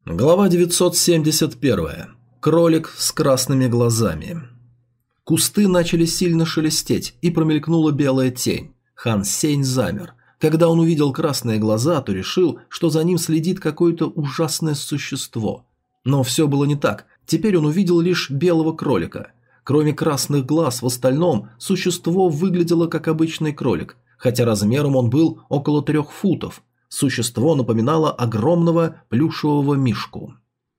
Глава 971. Кролик с красными глазами. Кусты начали сильно шелестеть, и промелькнула белая тень. Хан Сень замер. Когда он увидел красные глаза, то решил, что за ним следит какое-то ужасное существо. Но все было не так. Теперь он увидел лишь белого кролика. Кроме красных глаз, в остальном существо выглядело как обычный кролик, хотя размером он был около 3 футов. Существо напоминало огромного плюшевого мишку.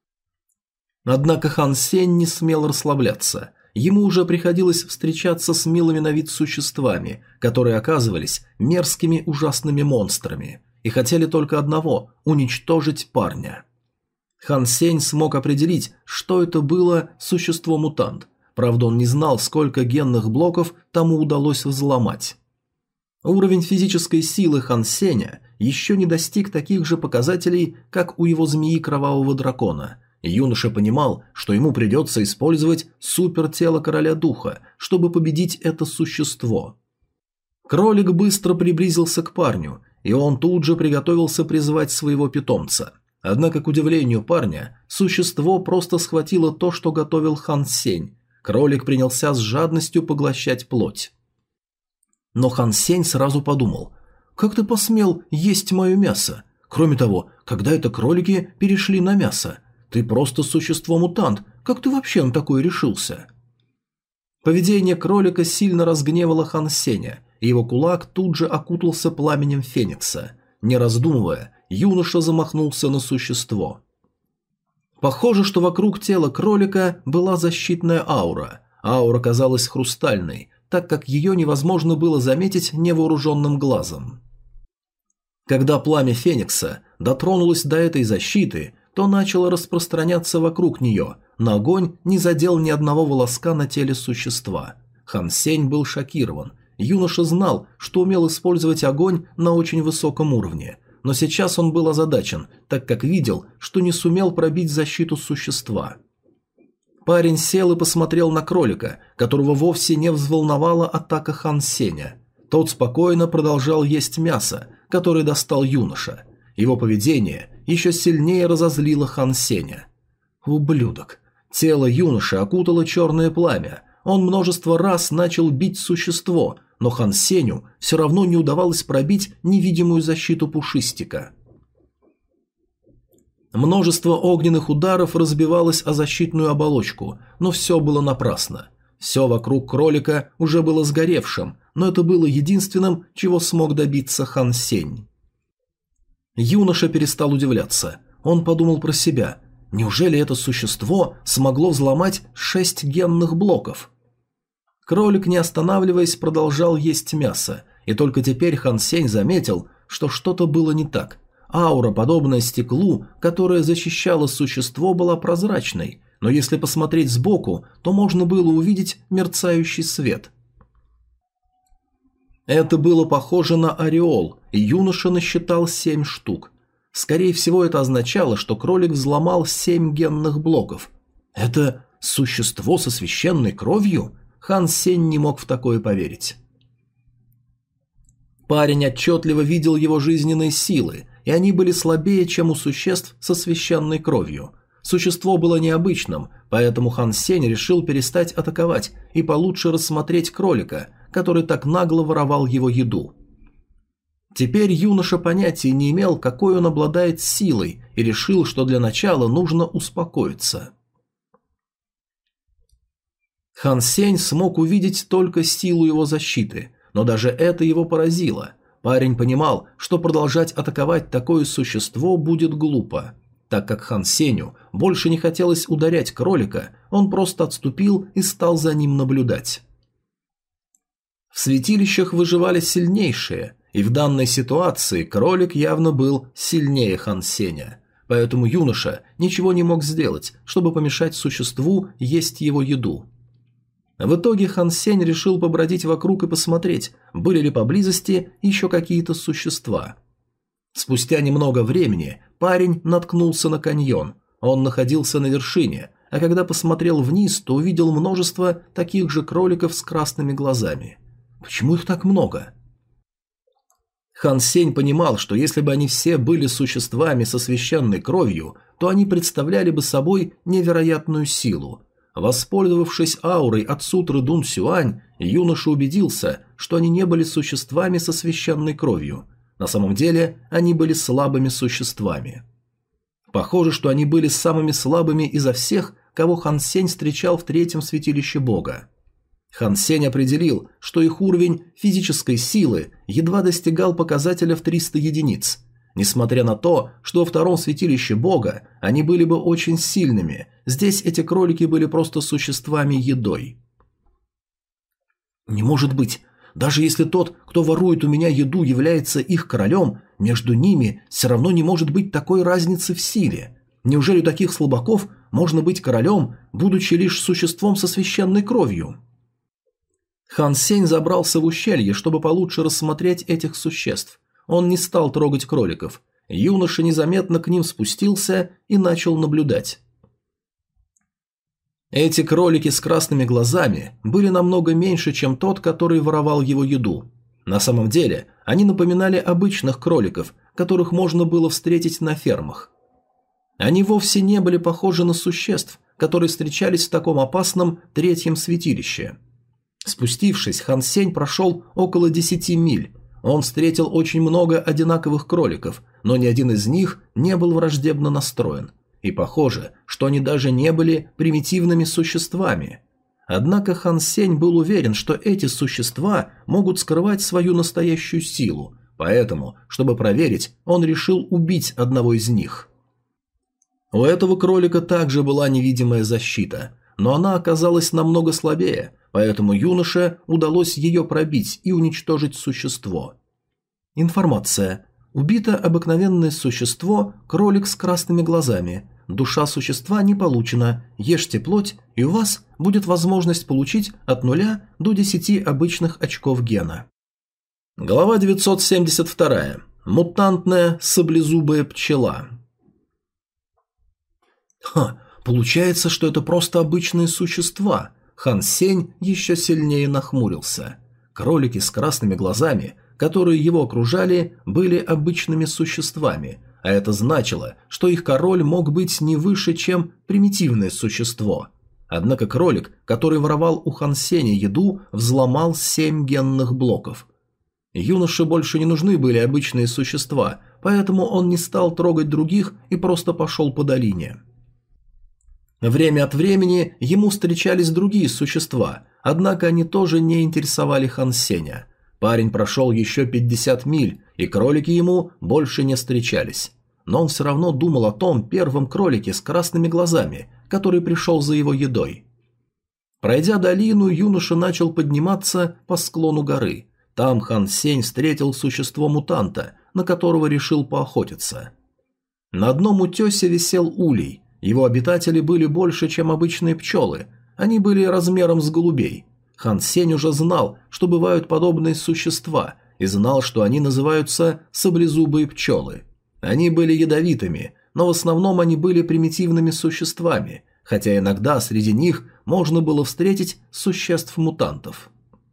Однако Хан Сень не смел расслабляться. Ему уже приходилось встречаться с милыми на вид существами, которые оказывались мерзкими ужасными монстрами и хотели только одного – уничтожить парня. Хан Сень смог определить, что это было существо-мутант. Правда, он не знал, сколько генных блоков тому удалось взломать. Уровень физической силы Хан Сеня еще не достиг таких же показателей, как у его змеи Кровавого Дракона. Юноша понимал, что ему придется использовать супертело Короля Духа, чтобы победить это существо. Кролик быстро приблизился к парню, и он тут же приготовился призвать своего питомца. Однако, к удивлению парня, существо просто схватило то, что готовил Хан Сень. Кролик принялся с жадностью поглощать плоть. Но Хан Сень сразу подумал: «Как ты посмел есть мое мясо? Кроме того, когда это кролики перешли на мясо? Ты просто существо-мутант, как ты вообще на такое решился?» Поведение кролика сильно разгневало Хан Сеня, и его кулак тут же окутался пламенем феникса. Не раздумывая, юноша замахнулся на существо. Похоже, что вокруг тела кролика была защитная аура. Аура казалась хрустальной, так как ее невозможно было заметить невооруженным глазом. Когда пламя феникса дотронулось до этой защиты, то начало распространяться вокруг нее, но огонь не задел ни одного волоска на теле существа. Хан Сень был шокирован. Юноша знал, что умел использовать огонь на очень высоком уровне, но сейчас он был озадачен, так как видел, что не сумел пробить защиту существа. Парень сел и посмотрел на кролика, которого вовсе не взволновала атака Хан Сеня. Тот спокойно продолжал есть мясо, которое достал юноша. Его поведение еще сильнее разозлило Хан Сеня. Ублюдок. Тело юноши окутало черное пламя. Он множество раз начал бить существо, но Хан Сеню все равно не удавалось пробить невидимую защиту пушистика. Множество огненных ударов разбивалось о защитную оболочку, но все было напрасно. Все вокруг кролика уже было сгоревшим, но это было единственным, чего смог добиться Хан Сень. Юноша перестал удивляться. Он подумал про себя: неужели это существо смогло взломать 6 генных блоков? Кролик, не останавливаясь, продолжал есть мясо, и только теперь Хан Сень заметил, что что-то было не так. Аура, подобная стеклу, которая защищала существо, была прозрачной, но если посмотреть сбоку, то можно было увидеть мерцающий свет. Это было похоже на ореол, и юноша насчитал 7 штук. Скорее всего, это означало, что кролик взломал 7 генных блоков. Это существо со священной кровью? Хан Сень не мог в такое поверить. Парень отчетливо видел его жизненные силы, и они были слабее, чем у существ со священной кровью. Существо было необычным, поэтому Хан Сень решил перестать атаковать и получше рассмотреть кролика, который так нагло воровал его еду. Теперь юноша понятия не имел, какой он обладает силой, и решил, что для начала нужно успокоиться. Хан Сень смог увидеть только силу его защиты, но даже это его поразило. Парень понимал, что продолжать атаковать такое существо будет глупо. Так как Хан Сенью больше не хотелось ударять кролика, он просто отступил и стал за ним наблюдать. В святилищах выживали сильнейшие, и в данной ситуации кролик явно был сильнее Хан Сеня. Поэтому юноша ничего не мог сделать, чтобы помешать существу есть его еду. В итоге Хан Сень решил побродить вокруг и посмотреть, были ли поблизости еще какие-то существа. Спустя немного времени парень наткнулся на каньон. Он находился на вершине, а когда посмотрел вниз, то увидел множество таких же кроликов с красными глазами. Почему их так много? Хан Сень понимал, что если бы они все были существами со священной кровью, то они представляли бы собой невероятную силу. Воспользовавшись аурой от сутры Дун Сюань, юноша убедился, что они не были существами со священной кровью. На самом деле, они были слабыми существами. Похоже, что они были самыми слабыми изо всех, кого Хан Сень встречал в третьем святилище Бога. Хан Сень определил, что их уровень физической силы едва достигал показателя в 300 единиц. Несмотря на то, что во втором святилище Бога они были бы очень сильными, здесь эти кролики были просто существами-едой. Не может быть, даже если тот, кто ворует у меня еду, является их королем, между ними все равно не может быть такой разницы в силе. Неужели у таких слабаков можно быть королем, будучи лишь существом со священной кровью? Хан Сень забрался в ущелье, чтобы получше рассмотреть этих существ. Он не стал трогать кроликов. Юноша незаметно к ним спустился и начал наблюдать. Эти кролики с красными глазами были намного меньше, чем тот, который воровал его еду. На самом деле, они напоминали обычных кроликов, которых можно было встретить на фермах. Они вовсе не были похожи на существ, которые встречались в таком опасном третьем святилище. Спустившись, Хан Сень прошел около 10 миль. Он встретил очень много одинаковых кроликов, но ни один из них не был враждебно настроен. И похоже, что они даже не были примитивными существами. Однако Хан Сень был уверен, что эти существа могут скрывать свою настоящую силу, поэтому, чтобы проверить, он решил убить одного из них. У этого кролика также была невидимая защита, но она оказалась намного слабее, поэтому юноше удалось ее пробить и уничтожить существо. Информация. Убито обыкновенное существо, кролик с красными глазами. Душа существа не получена, ешьте плоть, и у вас будет возможность получить от 0 до 10 обычных очков гена. Глава 972. Мутантная саблезубая пчела. Получается, что это просто обычные существа. Хан Сень еще сильнее нахмурился. Кролики с красными глазами, которые его окружали, были обычными существами, а это значило, что их король мог быть не выше, чем примитивное существо. Однако кролик, который воровал у Хан Сеня еду, взломал 7 генных блоков. Юноше больше не нужны были обычные существа, поэтому он не стал трогать других и просто пошел по долине. Время от времени ему встречались другие существа, однако они тоже не интересовали Хан Сеня. Парень прошел еще 50 миль, и кролики ему больше не встречались. Но он все равно думал о том первом кролике с красными глазами, который пришел за его едой. Пройдя долину, юноша начал подниматься по склону горы. Там Хан Сень встретил существо-мутанта, на которого решил поохотиться. На одном утесе висел улей. Его обитатели были больше, чем обычные пчелы. Они были размером с голубей. Хан Сень уже знал, что бывают подобные существа, и знал, что они называются саблезубые пчелы. Они были ядовитыми, но в основном они были примитивными существами, хотя иногда среди них можно было встретить существ-мутантов.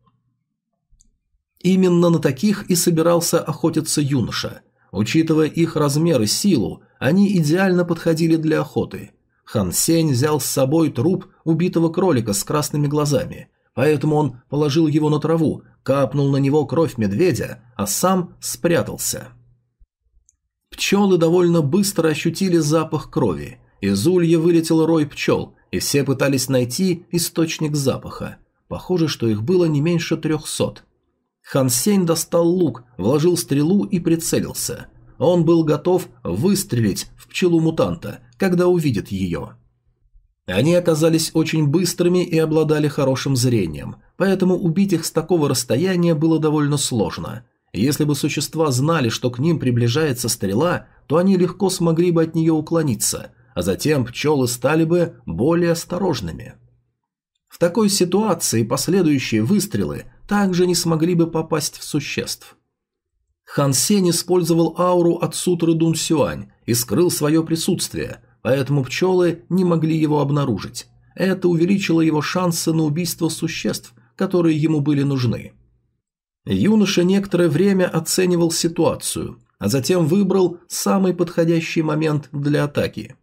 Именно на таких и собирался охотиться юноша. Учитывая их размер и силу, они идеально подходили для охоты. Хан Сень взял с собой труп убитого кролика с красными глазами, поэтому он положил его на траву, капнул на него кровь медведя, а сам спрятался. Пчелы довольно быстро ощутили запах крови. Из улья вылетел рой пчел, и все пытались найти источник запаха. Похоже, что их было не меньше 300. Хан Сень достал лук, вложил стрелу и прицелился. Он был готов выстрелить в пчелу-мутанта, когда увидит ее. Они оказались очень быстрыми и обладали хорошим зрением, поэтому убить их с такого расстояния было довольно сложно. Если бы существа знали, что к ним приближается стрела, то они легко смогли бы от нее уклониться, а затем пчелы стали бы более осторожными. В такой ситуации последующие выстрелы также не смогли бы попасть в существ. Хан Сень использовал ауру от сутры Дун Сюань и скрыл свое присутствие, поэтому пчелы не могли его обнаружить. Это увеличило его шансы на убийство существ, которые ему были нужны. Юноша некоторое время оценивал ситуацию, а затем выбрал самый подходящий момент для атаки.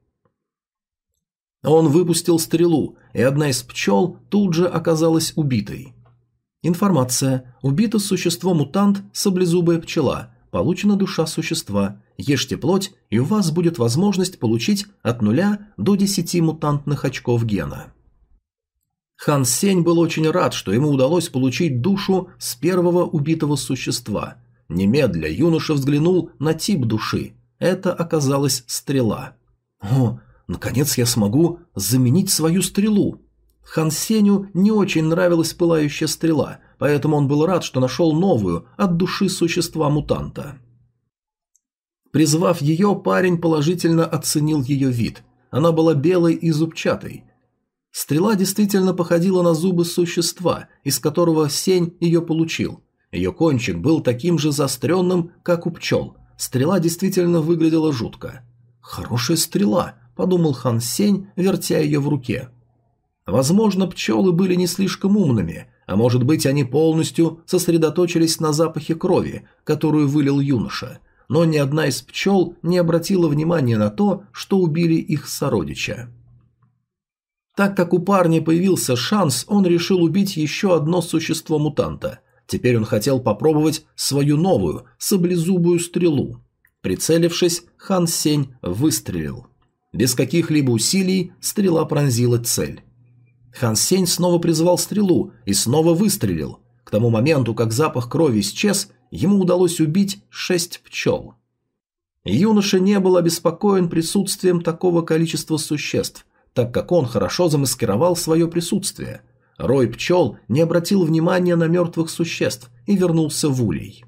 Он выпустил стрелу, и одна из пчел тут же оказалась убитой. Информация. Убито существо-мутант саблезубая пчела. Получена душа существа. Ешьте плоть, и у вас будет возможность получить от 0 до 10 мутантных очков гена. Хан Сень был очень рад, что ему удалось получить душу с первого убитого существа. Немедля юноша взглянул на тип души. Это оказалась стрела. О, наконец я смогу заменить свою стрелу. Хан Сенью не очень нравилась пылающая стрела, поэтому он был рад, что нашел новую от души существа-мутанта. Призвав ее, парень положительно оценил ее вид. Она была белой и зубчатой. Стрела действительно походила на зубы существа, из которого Сень ее получил. Ее кончик был таким же заостренным, как у пчел. Стрела действительно выглядела жутко. «Хорошая стрела», – подумал Хан Сень, вертя ее в руке. Возможно, пчелы были не слишком умными, а может быть, они полностью сосредоточились на запахе крови, которую вылил юноша, но ни одна из пчел не обратила внимания на то, что убили их сородича. Так как у парня появился шанс, он решил убить еще одно существо-мутанта. Теперь он хотел попробовать свою новую, саблезубую стрелу. Прицелившись, Хан Сень выстрелил. Без каких-либо усилий стрела пронзила цель. Хан Сень снова призвал стрелу и снова выстрелил. К тому моменту, как запах крови исчез, ему удалось убить 6 пчел. Юноша не был обеспокоен присутствием такого количества существ, так как он хорошо замаскировал свое присутствие. Рой пчел не обратил внимания на мертвых существ и вернулся в улей.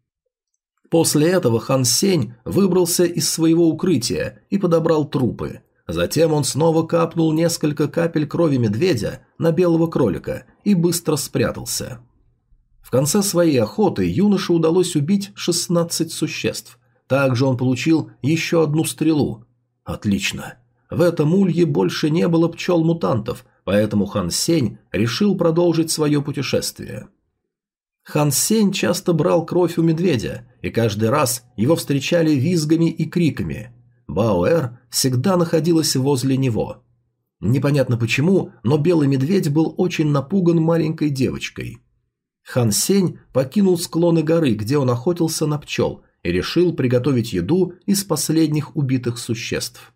После этого Хан Сень выбрался из своего укрытия и подобрал трупы. Затем он снова капнул несколько капель крови медведя на белого кролика и быстро спрятался. В конце своей охоты юноше удалось убить 16 существ. Также он получил еще одну стрелу. Отлично. В этом улье больше не было пчел-мутантов, поэтому Хан Сень решил продолжить свое путешествие. Хан Сень часто брал кровь у медведя, и каждый раз его встречали визгами и криками. Баоэр всегда находилась возле него. Непонятно почему, но белый медведь был очень напуган маленькой девочкой. Хан Сень покинул склоны горы, где он охотился на пчел, и решил приготовить еду из последних убитых существ.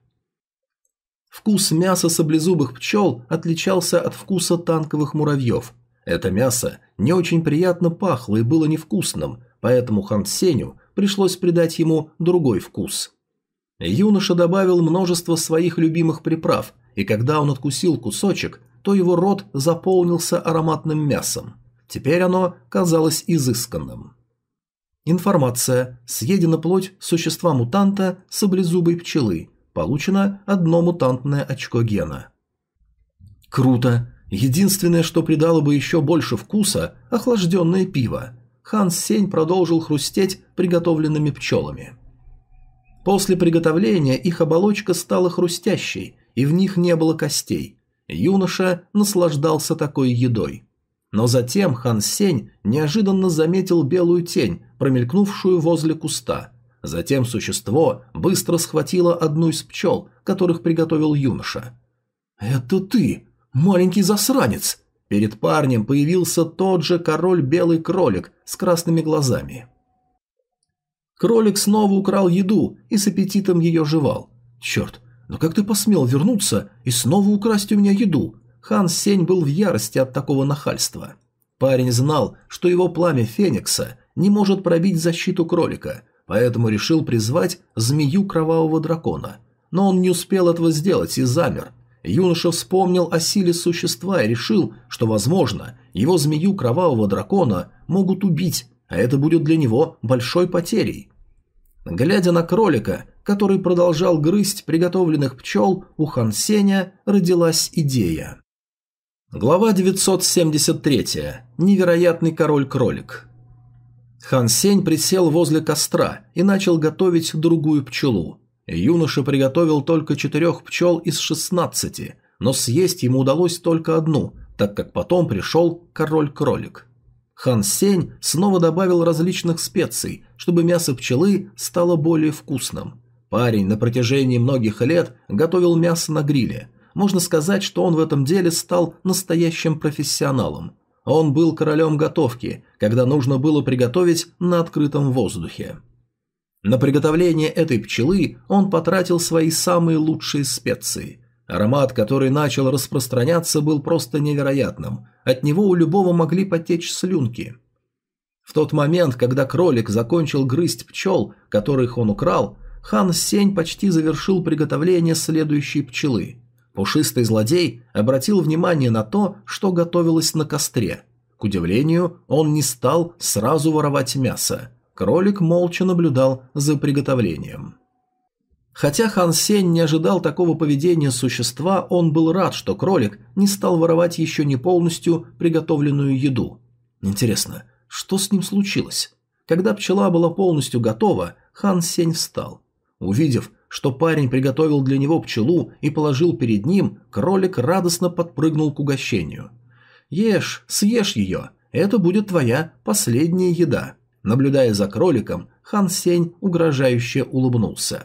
Вкус мяса саблезубых пчел отличался от вкуса танковых муравьев. Это мясо не очень приятно пахло и было невкусным, поэтому Хан Сенью пришлось придать ему другой вкус. Юноша добавил множество своих любимых приправ, и когда он откусил кусочек, то его рот заполнился ароматным мясом. Теперь оно казалось изысканным. Информация. Съедена плоть существа-мутанта саблезубой пчелы. Получено 1 мутантное очко гена. Круто. Единственное, что придало бы еще больше вкуса – охлажденное пиво. Хан Сень продолжил хрустеть приготовленными пчелами. После приготовления их оболочка стала хрустящей, и в них не было костей. Юноша наслаждался такой едой. Но затем Хан Сень неожиданно заметил белую тень, промелькнувшую возле куста. Затем существо быстро схватило одну из пчел, которых приготовил юноша. «Это ты, маленький засранец!» Перед парнем появился тот же король-белый кролик с красными глазами. Кролик снова украл еду и с аппетитом ее жевал. «Черт, но как ты посмел вернуться и снова украсть у меня еду?» Хан Сень был в ярости от такого нахальства. Парень знал, что его пламя Феникса не может пробить защиту кролика, поэтому решил призвать змею кровавого дракона. Но он не успел этого сделать и замер. Юноша вспомнил о силе существа и решил, что, возможно, его змею кровавого дракона могут убить, а это будет для него большой потерей. Глядя на кролика, который продолжал грызть приготовленных пчел, у Хан Сеня родилась идея. Глава 973. Невероятный король-кролик. Хан Сень присел возле костра и начал готовить другую пчелу. Юноша приготовил только 4 пчел из 16, но съесть ему удалось только одну, так как потом пришел король-кролик. Хан Сень снова добавил различных специй, чтобы мясо пчелы стало более вкусным. Парень на протяжении многих лет готовил мясо на гриле. Можно сказать, что он в этом деле стал настоящим профессионалом. Он был королем готовки, когда нужно было приготовить на открытом воздухе. На приготовление этой пчелы он потратил свои самые лучшие специи. Аромат, который начал распространяться, был просто невероятным. От него у любого могли потечь слюнки. В тот момент, когда кролик закончил грызть пчел, которых он украл, Хан Сень почти завершил приготовление следующей пчелы. Пушистый злодей обратил внимание на то, что готовилось на костре. К удивлению, он не стал сразу воровать мясо. Кролик молча наблюдал за приготовлением. Хотя Хан Сень не ожидал такого поведения существа, он был рад, что кролик не стал воровать еще не полностью приготовленную еду. Интересно, что с ним случилось? Когда пчела была полностью готова, Хан Сень встал. Увидев, что парень приготовил для него пчелу и положил перед ним, кролик радостно подпрыгнул к угощению. «Ешь, съешь ее, это будет твоя последняя еда». Наблюдая за кроликом, Хан Сень угрожающе улыбнулся.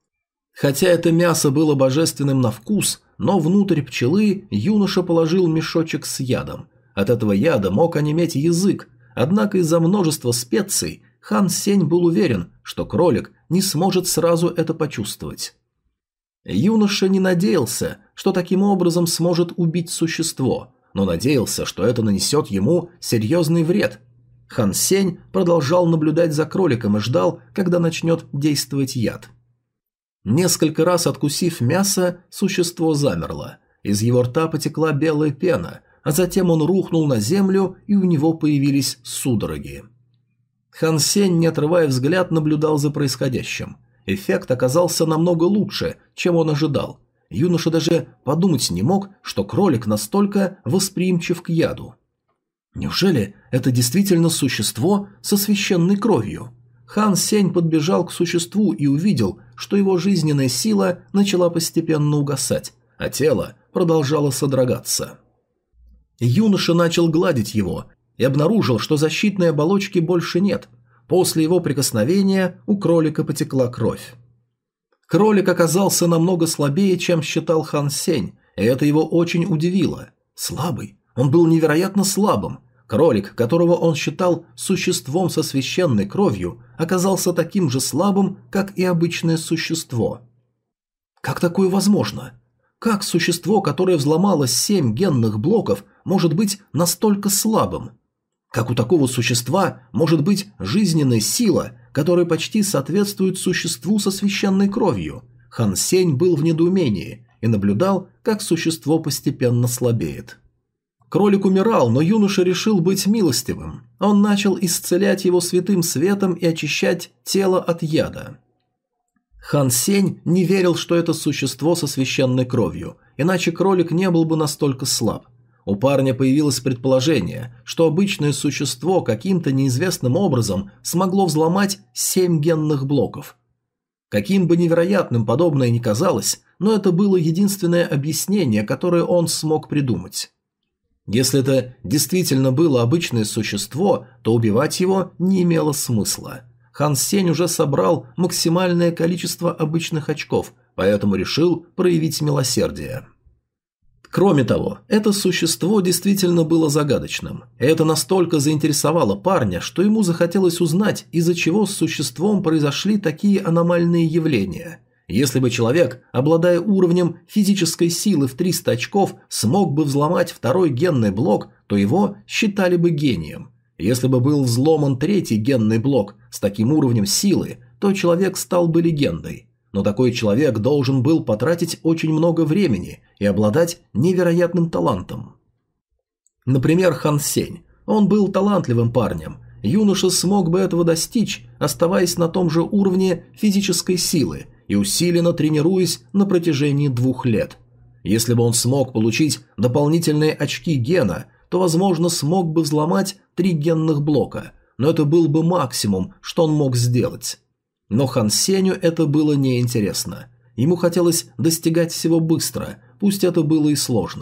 Хотя это мясо было божественным на вкус, но внутрь пчелы юноша положил мешочек с ядом. От этого яда мог онеметь язык, однако из-за множества специй Хан Сень был уверен, что кролик не сможет сразу это почувствовать. Юноша не надеялся, что таким образом сможет убить существо, но надеялся, что это нанесет ему серьезный вред. Хан Сень продолжал наблюдать за кроликом и ждал, когда начнет действовать яд. Несколько раз откусив мясо, существо замерло. Из его рта потекла белая пена, а затем он рухнул на землю, и у него появились судороги. Хан Сень, не отрывая взгляд, наблюдал за происходящим. Эффект оказался намного лучше, чем он ожидал. Юноша даже подумать не мог, что кролик настолько восприимчив к яду. Неужели это действительно существо со священной кровью? Хан Сень подбежал к существу и увидел, что его жизненная сила начала постепенно угасать, а тело продолжало содрогаться. Юноша начал гладить его и обнаружил, что защитной оболочки больше нет. После его прикосновения у кролика потекла кровь. Кролик оказался намного слабее, чем считал Хан Сень, и это его очень удивило. Слабый? Он был невероятно слабым. Кролик, которого он считал существом со священной кровью, оказался таким же слабым, как и обычное существо. Как такое возможно? Как существо, которое взломало 7 генных блоков, может быть настолько слабым? Как у такого существа может быть жизненная сила, которая почти соответствует существу со священной кровью? Хан Сень был в недоумении и наблюдал, как существо постепенно слабеет. Кролик умирал, но юноша решил быть милостивым. Он начал исцелять его святым светом и очищать тело от яда. Хан Сень не верил, что это существо со священной кровью, иначе кролик не был бы настолько слаб. У парня появилось предположение, что обычное существо каким-то неизвестным образом смогло взломать 7 генных блоков. Каким бы невероятным подобное ни казалось, но это было единственное объяснение, которое он смог придумать. Если это действительно было обычное существо, то убивать его не имело смысла. Хан Сень уже собрал максимальное количество обычных очков, поэтому решил проявить милосердие. Кроме того, это существо действительно было загадочным. Это настолько заинтересовало парня, что ему захотелось узнать, из-за чего с существом произошли такие аномальные явления. Если бы человек, обладая уровнем физической силы в 300 очков, смог бы взломать второй генный блок, то его считали бы гением. Если бы был взломан третий генный блок с таким уровнем силы, то человек стал бы легендой. Но такой человек должен был потратить очень много времени и обладать невероятным талантом. Например, Хан Сень. Он был талантливым парнем. Юноша смог бы этого достичь, оставаясь на том же уровне физической силы и усиленно тренируясь на протяжении 2 лет. Если бы он смог получить дополнительные очки гена, то, возможно, смог бы взломать 3 генных блока, но это был бы максимум, что он мог сделать. Но Хан Сенью это было неинтересно. Ему хотелось достигать всего быстро, пусть это было и сложно.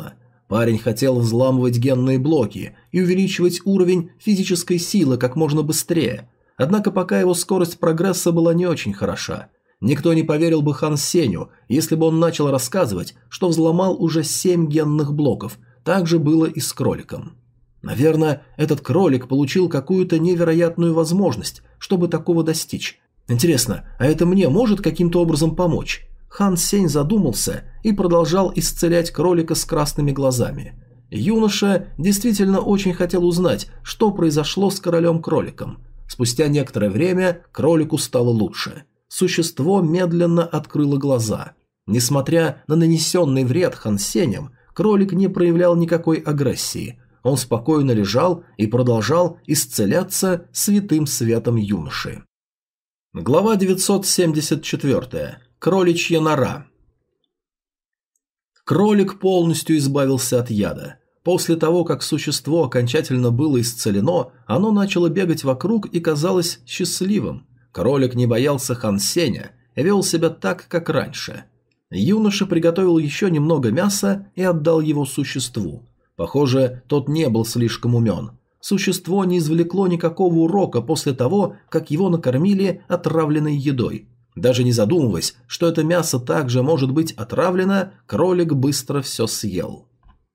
Парень хотел взламывать генные блоки и увеличивать уровень физической силы как можно быстрее. Однако пока его скорость прогресса была не очень хороша. Никто не поверил бы Хан Сенью, если бы он начал рассказывать, что взломал уже 7 генных блоков. Так же было и с кроликом. Наверное, этот кролик получил какую-то невероятную возможность, чтобы такого достичь. Интересно, а это мне может каким-то образом помочь? Хан Сень задумался и продолжал исцелять кролика с красными глазами. Юноша действительно очень хотел узнать, что произошло с королем-кроликом. Спустя некоторое время кролику стало лучше. Существо медленно открыло глаза. Несмотря на нанесенный вред Хан Сенем, кролик не проявлял никакой агрессии. Он спокойно лежал и продолжал исцеляться святым светом юноши. Глава 974. Кроличья нора. Кролик полностью избавился от яда. После того, как существо окончательно было исцелено, оно начало бегать вокруг и казалось счастливым. Кролик не боялся Хан Сеня и вел себя так, как раньше. Юноша приготовил еще немного мяса и отдал его существу. Похоже, тот не был слишком умен. Существо не извлекло никакого урока после того, как его накормили отравленной едой. Даже не задумываясь, что это мясо также может быть отравлено, кролик быстро все съел.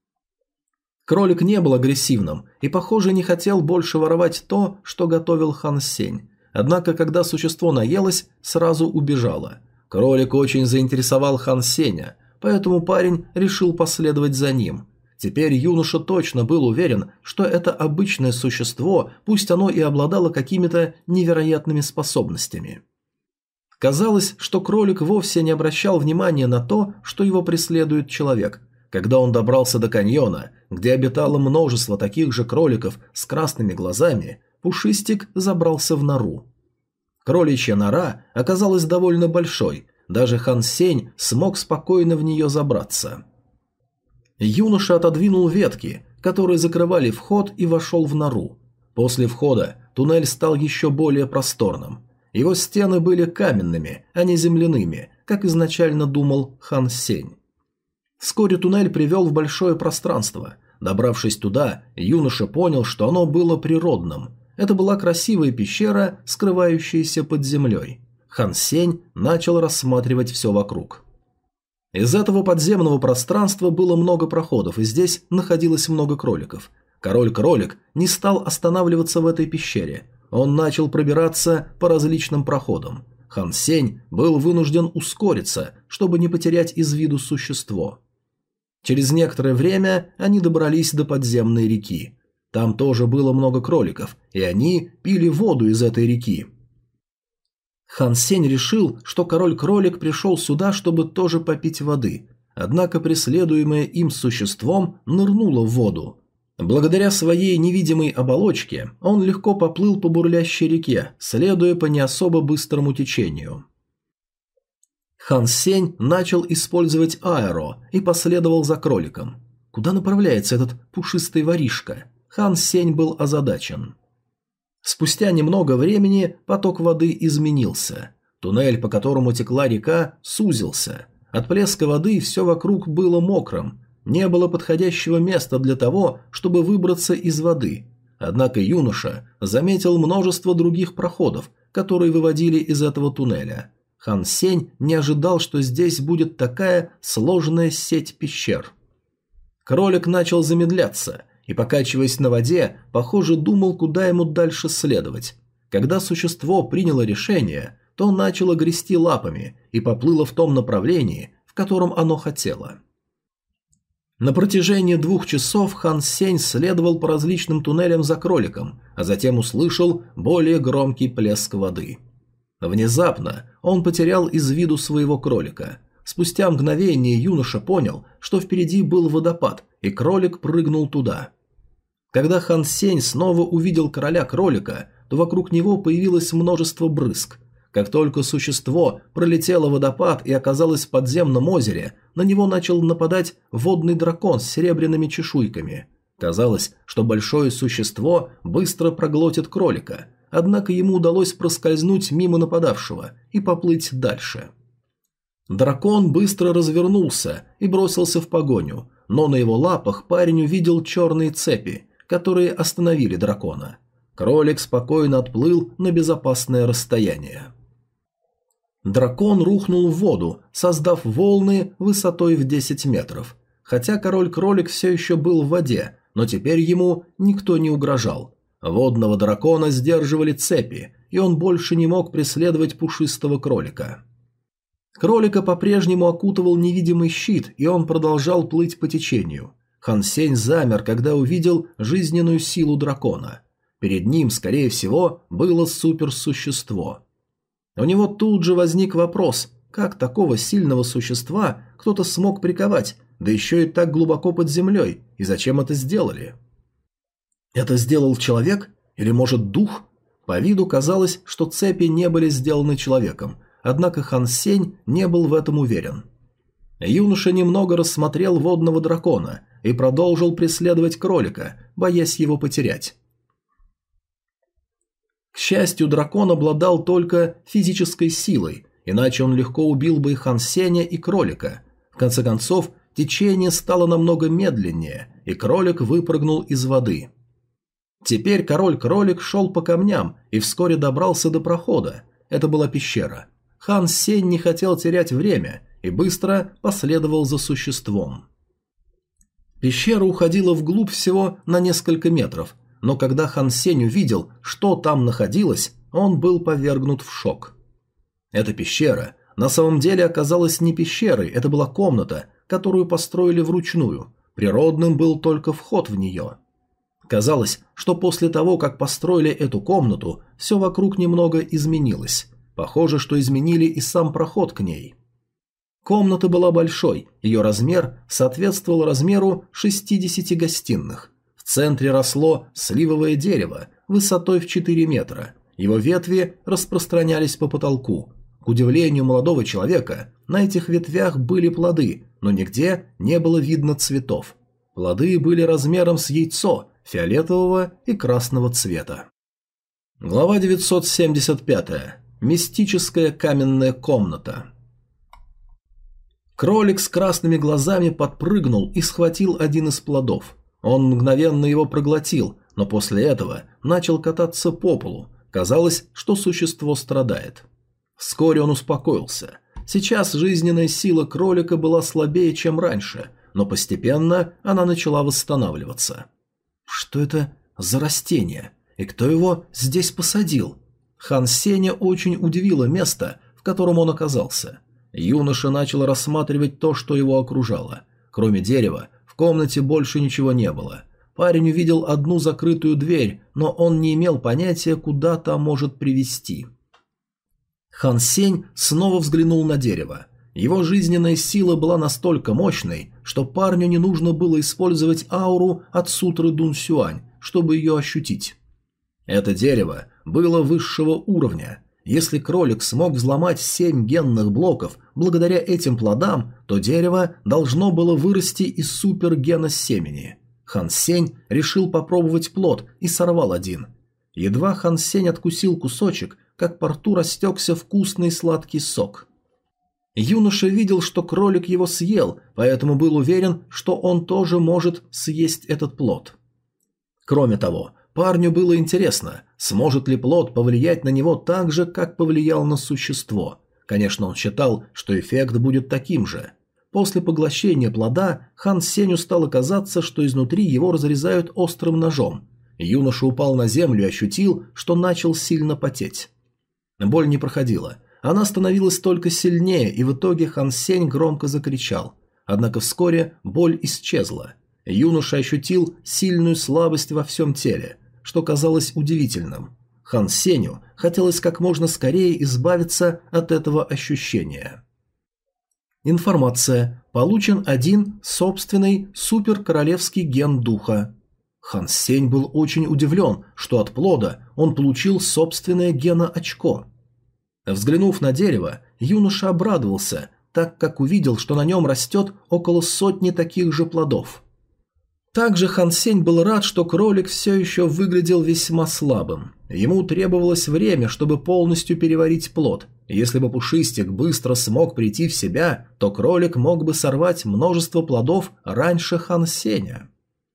Кролик не был агрессивным и, похоже, не хотел больше воровать то, что готовил Хан Сень. Однако, когда существо наелось, сразу убежало. Кролик очень заинтересовал Хан Сеня, поэтому парень решил последовать за ним. Теперь юноша точно был уверен, что это обычное существо, пусть оно и обладало какими-то невероятными способностями. Казалось, что кролик вовсе не обращал внимания на то, что его преследует человек. Когда он добрался до каньона, где обитало множество таких же кроликов с красными глазами, Пушистик забрался в нору. Кроличья нора оказалась довольно большой, даже Хан Сень смог спокойно в нее забраться. Юноша отодвинул ветки, которые закрывали вход, и вошел в нору. После входа туннель стал еще более просторным. Его стены были каменными, а не земляными, как изначально думал Хан Сень. Вскоре туннель привел в большое пространство. Добравшись туда, юноша понял, что оно было природным. Это была красивая пещера, скрывающаяся под землей. Хан Сень начал рассматривать все вокруг. Из этого подземного пространства было много проходов, и здесь находилось много кроликов. Король-кролик не стал останавливаться в этой пещере. Он начал пробираться по различным проходам. Хан Сень был вынужден ускориться, чтобы не потерять из виду существо. Через некоторое время они добрались до подземной реки. Там тоже было много кроликов, и они пили воду из этой реки. Хан Сень решил, что король-кролик пришел сюда, чтобы тоже попить воды, однако преследуемое им существом нырнуло в воду. Благодаря своей невидимой оболочке он легко поплыл по бурлящей реке, следуя по не особо быстрому течению. Хан Сень начал использовать аэро и последовал за кроликом. Куда направляется этот пушистый воришка? Хан Сень был озадачен. Спустя немного времени поток воды изменился. Туннель, по которому текла река, сузился. От плеска воды все вокруг было мокрым. Не было подходящего места для того, чтобы выбраться из воды. Однако юноша заметил множество других проходов, которые выводили из этого туннеля. Хан Сень не ожидал, что здесь будет такая сложная сеть пещер. Кролик начал замедляться и, покачиваясь на воде, похоже, думал, куда ему дальше следовать. Когда существо приняло решение, то начало грести лапами и поплыло в том направлении, в котором оно хотело. На протяжении 2 часов Хан Сень следовал по различным туннелям за кроликом, а затем услышал более громкий плеск воды. Внезапно он потерял из виду своего кролика. Спустя мгновение юноша понял, что впереди был водопад, и кролик прыгнул туда. Когда Хан Сень снова увидел короля-кролика, то вокруг него появилось множество брызг. Как только существо пролетело водопад и оказалось в подземном озере, на него начал нападать водный дракон с серебряными чешуйками. Казалось, что большое существо быстро проглотит кролика, однако ему удалось проскользнуть мимо нападавшего и поплыть дальше. Дракон быстро развернулся и бросился в погоню, но на его лапах парень увидел черные цепи, которые остановили дракона. Кролик спокойно отплыл на безопасное расстояние. Дракон рухнул в воду, создав волны высотой в 10 метров. Хотя король-кролик все еще был в воде, но теперь ему никто не угрожал. Водного дракона сдерживали цепи, и он больше не мог преследовать пушистого кролика. Кролика по-прежнему окутывал невидимый щит, и он продолжал плыть по течению. Хан Сень замер, когда увидел жизненную силу дракона. Перед ним, скорее всего, было суперсущество. У него тут же возник вопрос, как такого сильного существа кто-то смог приковать, да еще и так глубоко под землей, и зачем это сделали? Это сделал человек? Или, может, дух? По виду казалось, что цепи не были сделаны человеком, однако Хан Сень не был в этом уверен. Юноша немного рассмотрел водного дракона и продолжил преследовать кролика, боясь его потерять. К счастью, дракон обладал только физической силой, иначе он легко убил бы и Хан Сеня, и кролика. В конце концов, течение стало намного медленнее, и кролик выпрыгнул из воды. Теперь король-кролик шел по камням и вскоре добрался до прохода. Это была пещера. Хан Сень не хотел терять время и быстро последовал за существом. Пещера уходила вглубь всего на несколько метров, но когда Хан Сень увидел, что там находилось, он был повергнут в шок. Эта пещера на самом деле оказалась не пещерой, это была комната, которую построили вручную, природным был только вход в нее. Казалось, что после того, как построили эту комнату, все вокруг немного изменилось. Похоже, что изменили и сам проход к ней. Комната была большой, ее размер соответствовал размеру 60 гостиных. В центре росло сливовое дерево высотой в 4 метра. Его ветви распространялись по потолку. К удивлению молодого человека, на этих ветвях были плоды, но нигде не было видно цветов. Плоды были размером с яйцо, фиолетового и красного цвета. Глава 975. Мистическая каменная комната. Кролик с красными глазами подпрыгнул и схватил один из плодов. Он мгновенно его проглотил, но после этого начал кататься по полу. Казалось, что существо страдает. Вскоре он успокоился. Сейчас жизненная сила кролика была слабее, чем раньше, но постепенно она начала восстанавливаться. Что это за растение? И кто его здесь посадил? Хан Сеня очень удивило место, в котором он оказался. Юноша начал рассматривать то, что его окружало. Кроме дерева, в комнате больше ничего не было. Парень увидел одну закрытую дверь, но он не имел понятия, куда та может привести. Хан Сень снова взглянул на дерево. Его жизненная сила была настолько мощной, что парню не нужно было использовать ауру от сутры Дун Сюань, чтобы ее ощутить. Это дерево было высшего уровня. Если кролик смог взломать 7 генных блоков благодаря этим плодам, то дерево должно было вырасти из супергена семени. Хан Сень решил попробовать плод и сорвал один. Едва Хан Сень откусил кусочек, как по рту растекся вкусный сладкий сок. Юноша видел, что кролик его съел, поэтому был уверен, что он тоже может съесть этот плод. Кроме того, парню было интересно, сможет ли плод повлиять на него так же, как повлиял на существо. Конечно, он считал, что эффект будет таким же. После поглощения плода Хан Сенью стало казаться, что изнутри его разрезают острым ножом. Юноша упал на землю и ощутил, что начал сильно потеть. Боль не проходила. Она становилась только сильнее, и в итоге Хан Сень громко закричал. Однако вскоре боль исчезла. Юноша ощутил сильную слабость во всем теле, что казалось удивительным. Хан Сенью хотелось как можно скорее избавиться от этого ощущения. Информация. Получен один собственный суперкоролевский ген духа. Хан Сень был очень удивлен, что от плода он получил собственное геноочко. Взглянув на дерево, юноша обрадовался, так как увидел, что на нем растет около 100 таких же плодов. Также Хан Сень был рад, что кролик все еще выглядел весьма слабым. Ему требовалось время, чтобы полностью переварить плод, Если бы Пушистик быстро смог прийти в себя, то кролик мог бы сорвать множество плодов раньше Хан Сеня.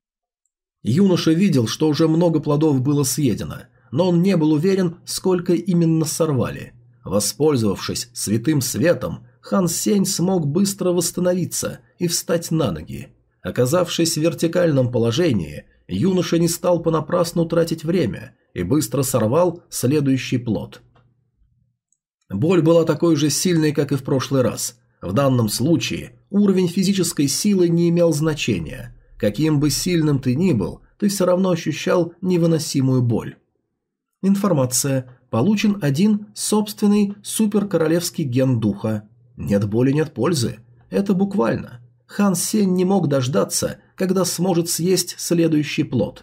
Юноша видел, что уже много плодов было съедено, но он не был уверен, сколько именно сорвали. Воспользовавшись святым светом, Хан Сень смог быстро восстановиться и встать на ноги. Оказавшись в вертикальном положении, юноша не стал понапрасну тратить время и быстро сорвал следующий плод. Боль была такой же сильной, как и в прошлый раз. В данном случае уровень физической силы не имел значения. Каким бы сильным ты ни был, ты все равно ощущал невыносимую боль. Информация. Получен один собственный суперкоролевский ген духа. Нет боли, нет пользы. Это буквально. Хан Сень не мог дождаться, когда сможет съесть следующий плод.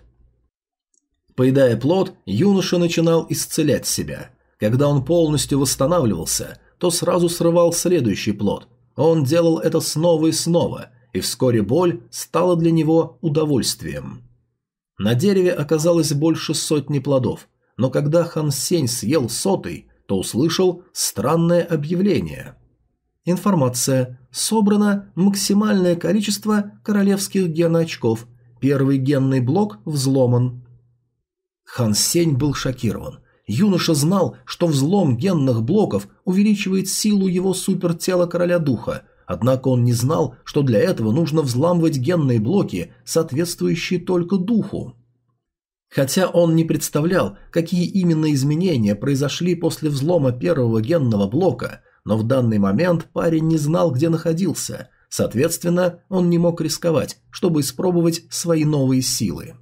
Поедая плод, юноша начинал исцелять себя. Когда он полностью восстанавливался, то сразу срывал следующий плод. Он делал это снова и снова, и вскоре боль стала для него удовольствием. На дереве оказалось больше сотни плодов, но когда Хан Сень съел 100-й, то услышал странное объявление. Информация. Собрано максимальное количество королевских геноочков. Первый генный блок взломан. Хан Сень был шокирован. Юноша знал, что взлом генных блоков увеличивает силу его супертела короля духа, однако он не знал, что для этого нужно взламывать генные блоки, соответствующие только духу. Хотя он не представлял, какие именно изменения произошли после взлома первого генного блока, но в данный момент парень не знал, где находился, соответственно, он не мог рисковать, чтобы испробовать свои новые силы.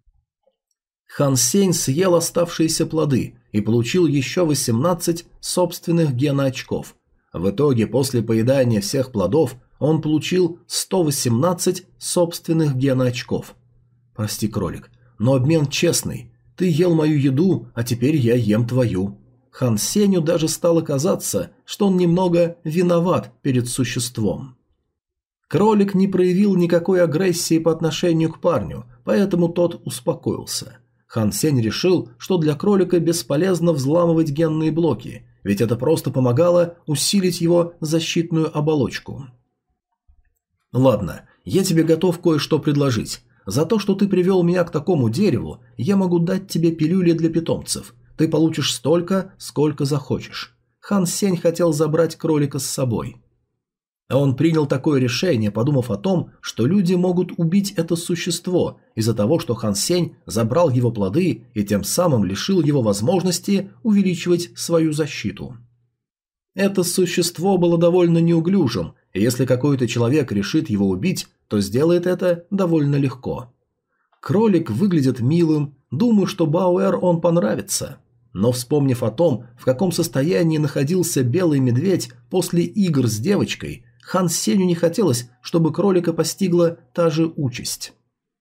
Хан Сень съел оставшиеся плоды и получил еще 18 собственных геноочков. В итоге, после поедания всех плодов, он получил 118 собственных геноочков. Прости, кролик, но обмен честный. Ты ел мою еду, а теперь я ем твою. Хан Сенью даже стало казаться, что он немного виноват перед существом. Кролик не проявил никакой агрессии по отношению к парню, поэтому тот успокоился. Хан Сень решил, что для кролика бесполезно взламывать генные блоки, ведь это просто помогало усилить его защитную оболочку. «Ладно, я тебе готов кое-что предложить. За то, что ты привел меня к такому дереву, я могу дать тебе пилюли для питомцев. Ты получишь столько, сколько захочешь». Хан Сень хотел забрать кролика с собой. Он принял такое решение, подумав о том, что люди могут убить это существо из-за того, что Хан Сень забрал его плоды и тем самым лишил его возможности увеличивать свою защиту. Это существо было довольно неуклюжим, и если какой-то человек решит его убить, то сделает это довольно легко. Кролик выглядит милым, думаю, что Бауэр он понравится. Но вспомнив о том, в каком состоянии находился белый медведь после игр с девочкой, Хан Сенью не хотелось, чтобы кролика постигла та же участь.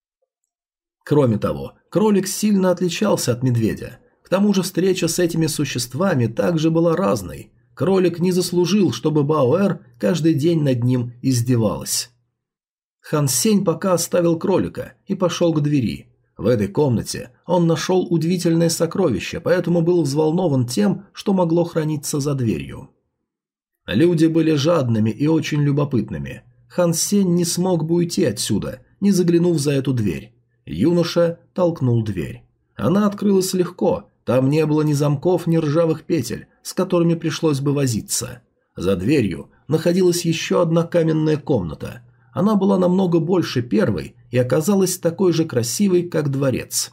Кроме того, кролик сильно отличался от медведя. К тому же встреча с этими существами также была разной. Кролик не заслужил, чтобы Бауэр каждый день над ним издевалась. Хан Сень пока оставил кролика и пошел к двери. В этой комнате он нашел удивительное сокровище, поэтому был взволнован тем, что могло храниться за дверью. Люди были жадными и очень любопытными. Хан Сень не смог бы уйти отсюда, не заглянув за эту дверь. Юноша толкнул дверь. Она открылась легко, там не было ни замков, ни ржавых петель, с которыми пришлось бы возиться. За дверью находилась еще одна каменная комната. Она была намного больше первой и оказалась такой же красивой, как дворец.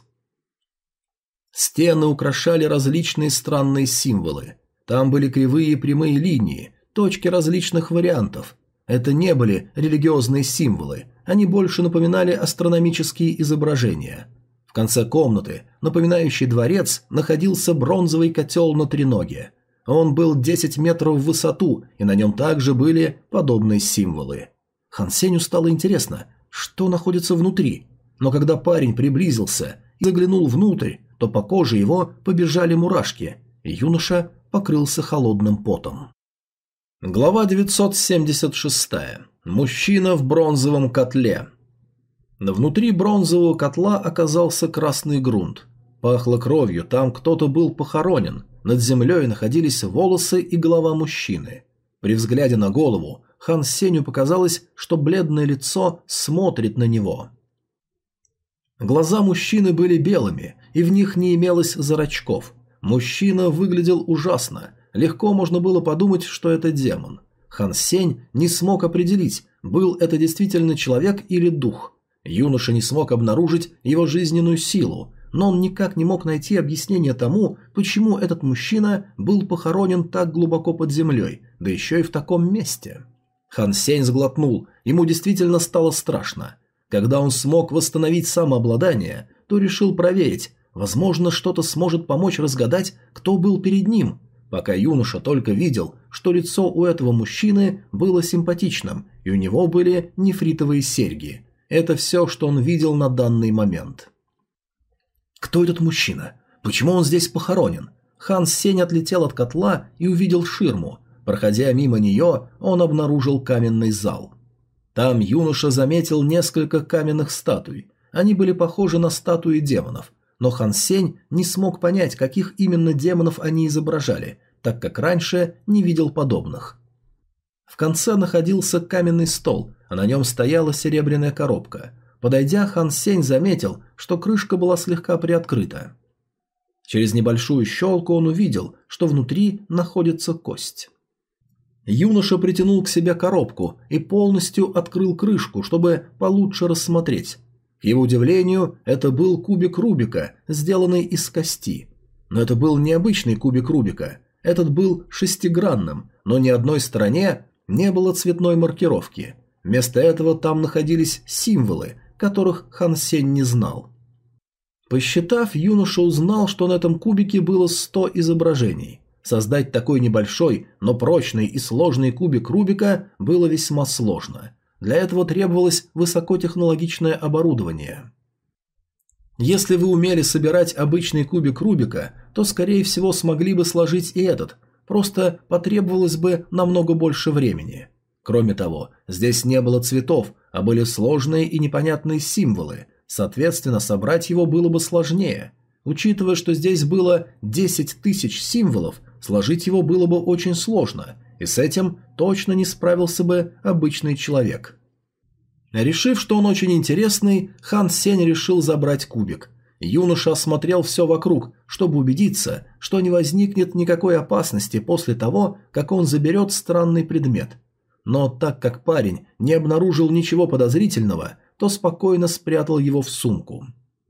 Стены украшали различные странные символы. Там были кривые и прямые линии, точки различных вариантов. Это не были религиозные символы, они больше напоминали астрономические изображения. В конце комнаты, напоминающей дворец, находился бронзовый котел на треноге. Он был 10 метров в высоту, и на нем также были подобные символы. Хан Сенью стало интересно, что находится внутри, но когда парень приблизился и заглянул внутрь, то по коже его побежали мурашки, и юноша покрылся холодным потом. Глава 976. Мужчина в бронзовом котле. Внутри бронзового котла оказался красный грунт. Пахло кровью, там кто-то был похоронен. Над землей находились волосы и голова мужчины. При взгляде на голову Хан Сенью показалось, что бледное лицо смотрит на него. Глаза мужчины были белыми, и в них не имелось зрачков. Мужчина выглядел ужасно. Легко можно было подумать, что это демон. Хан Сень не смог определить, был это действительно человек или дух. Юноша не смог обнаружить его жизненную силу, но он никак не мог найти объяснение тому, почему этот мужчина был похоронен так глубоко под землей, да еще и в таком месте. Хан Сень сглотнул, ему действительно стало страшно. Когда он смог восстановить самообладание, то решил проверить, возможно, что-то сможет помочь разгадать, кто был перед ним. Пока юноша только видел, что лицо у этого мужчины было симпатичным, и у него были нефритовые серьги. Это все, что он видел на данный момент. Кто этот мужчина? Почему он здесь похоронен? Хан Сень отлетел от котла и увидел ширму. Проходя мимо нее, он обнаружил каменный зал. Там юноша заметил несколько каменных статуй. Они были похожи на статуи демонов, но Хан Сень не смог понять, каких именно демонов они изображали, так как раньше не видел подобных. В конце находился каменный стол, а на нем стояла серебряная коробка. Подойдя, Хан Сень заметил, что крышка была слегка приоткрыта. Через небольшую щелку он увидел, что внутри находится кость. Юноша притянул к себе коробку и полностью открыл крышку, чтобы получше рассмотреть. К его удивлению, это был кубик Рубика, сделанный из кости. Но это был не обычный кубик Рубика. Этот был шестигранным, но ни одной стороне не было цветной маркировки. Вместо этого там находились символы, которых Хан Сень не знал. Посчитав, юноша узнал, что на этом кубике было 100 изображений. Создать такой небольшой, но прочный и сложный кубик Рубика было весьма сложно. Для этого требовалось высокотехнологичное оборудование. Если вы умели собирать обычный кубик Рубика, то скорее всего смогли бы сложить и этот, просто потребовалось бы намного больше времени. Кроме того, здесь не было цветов, а были сложные и непонятные символы, соответственно, собрать его было бы сложнее. Учитывая, что здесь было 10 тысяч символов, сложить его было бы очень сложно, и с этим точно не справился бы обычный человек. Решив, что он очень интересный, Хан Сень решил забрать кубик. Юноша осмотрел все вокруг, чтобы убедиться, что не возникнет никакой опасности после того, как он заберет странный предмет. Но так как парень не обнаружил ничего подозрительного, то спокойно спрятал его в сумку.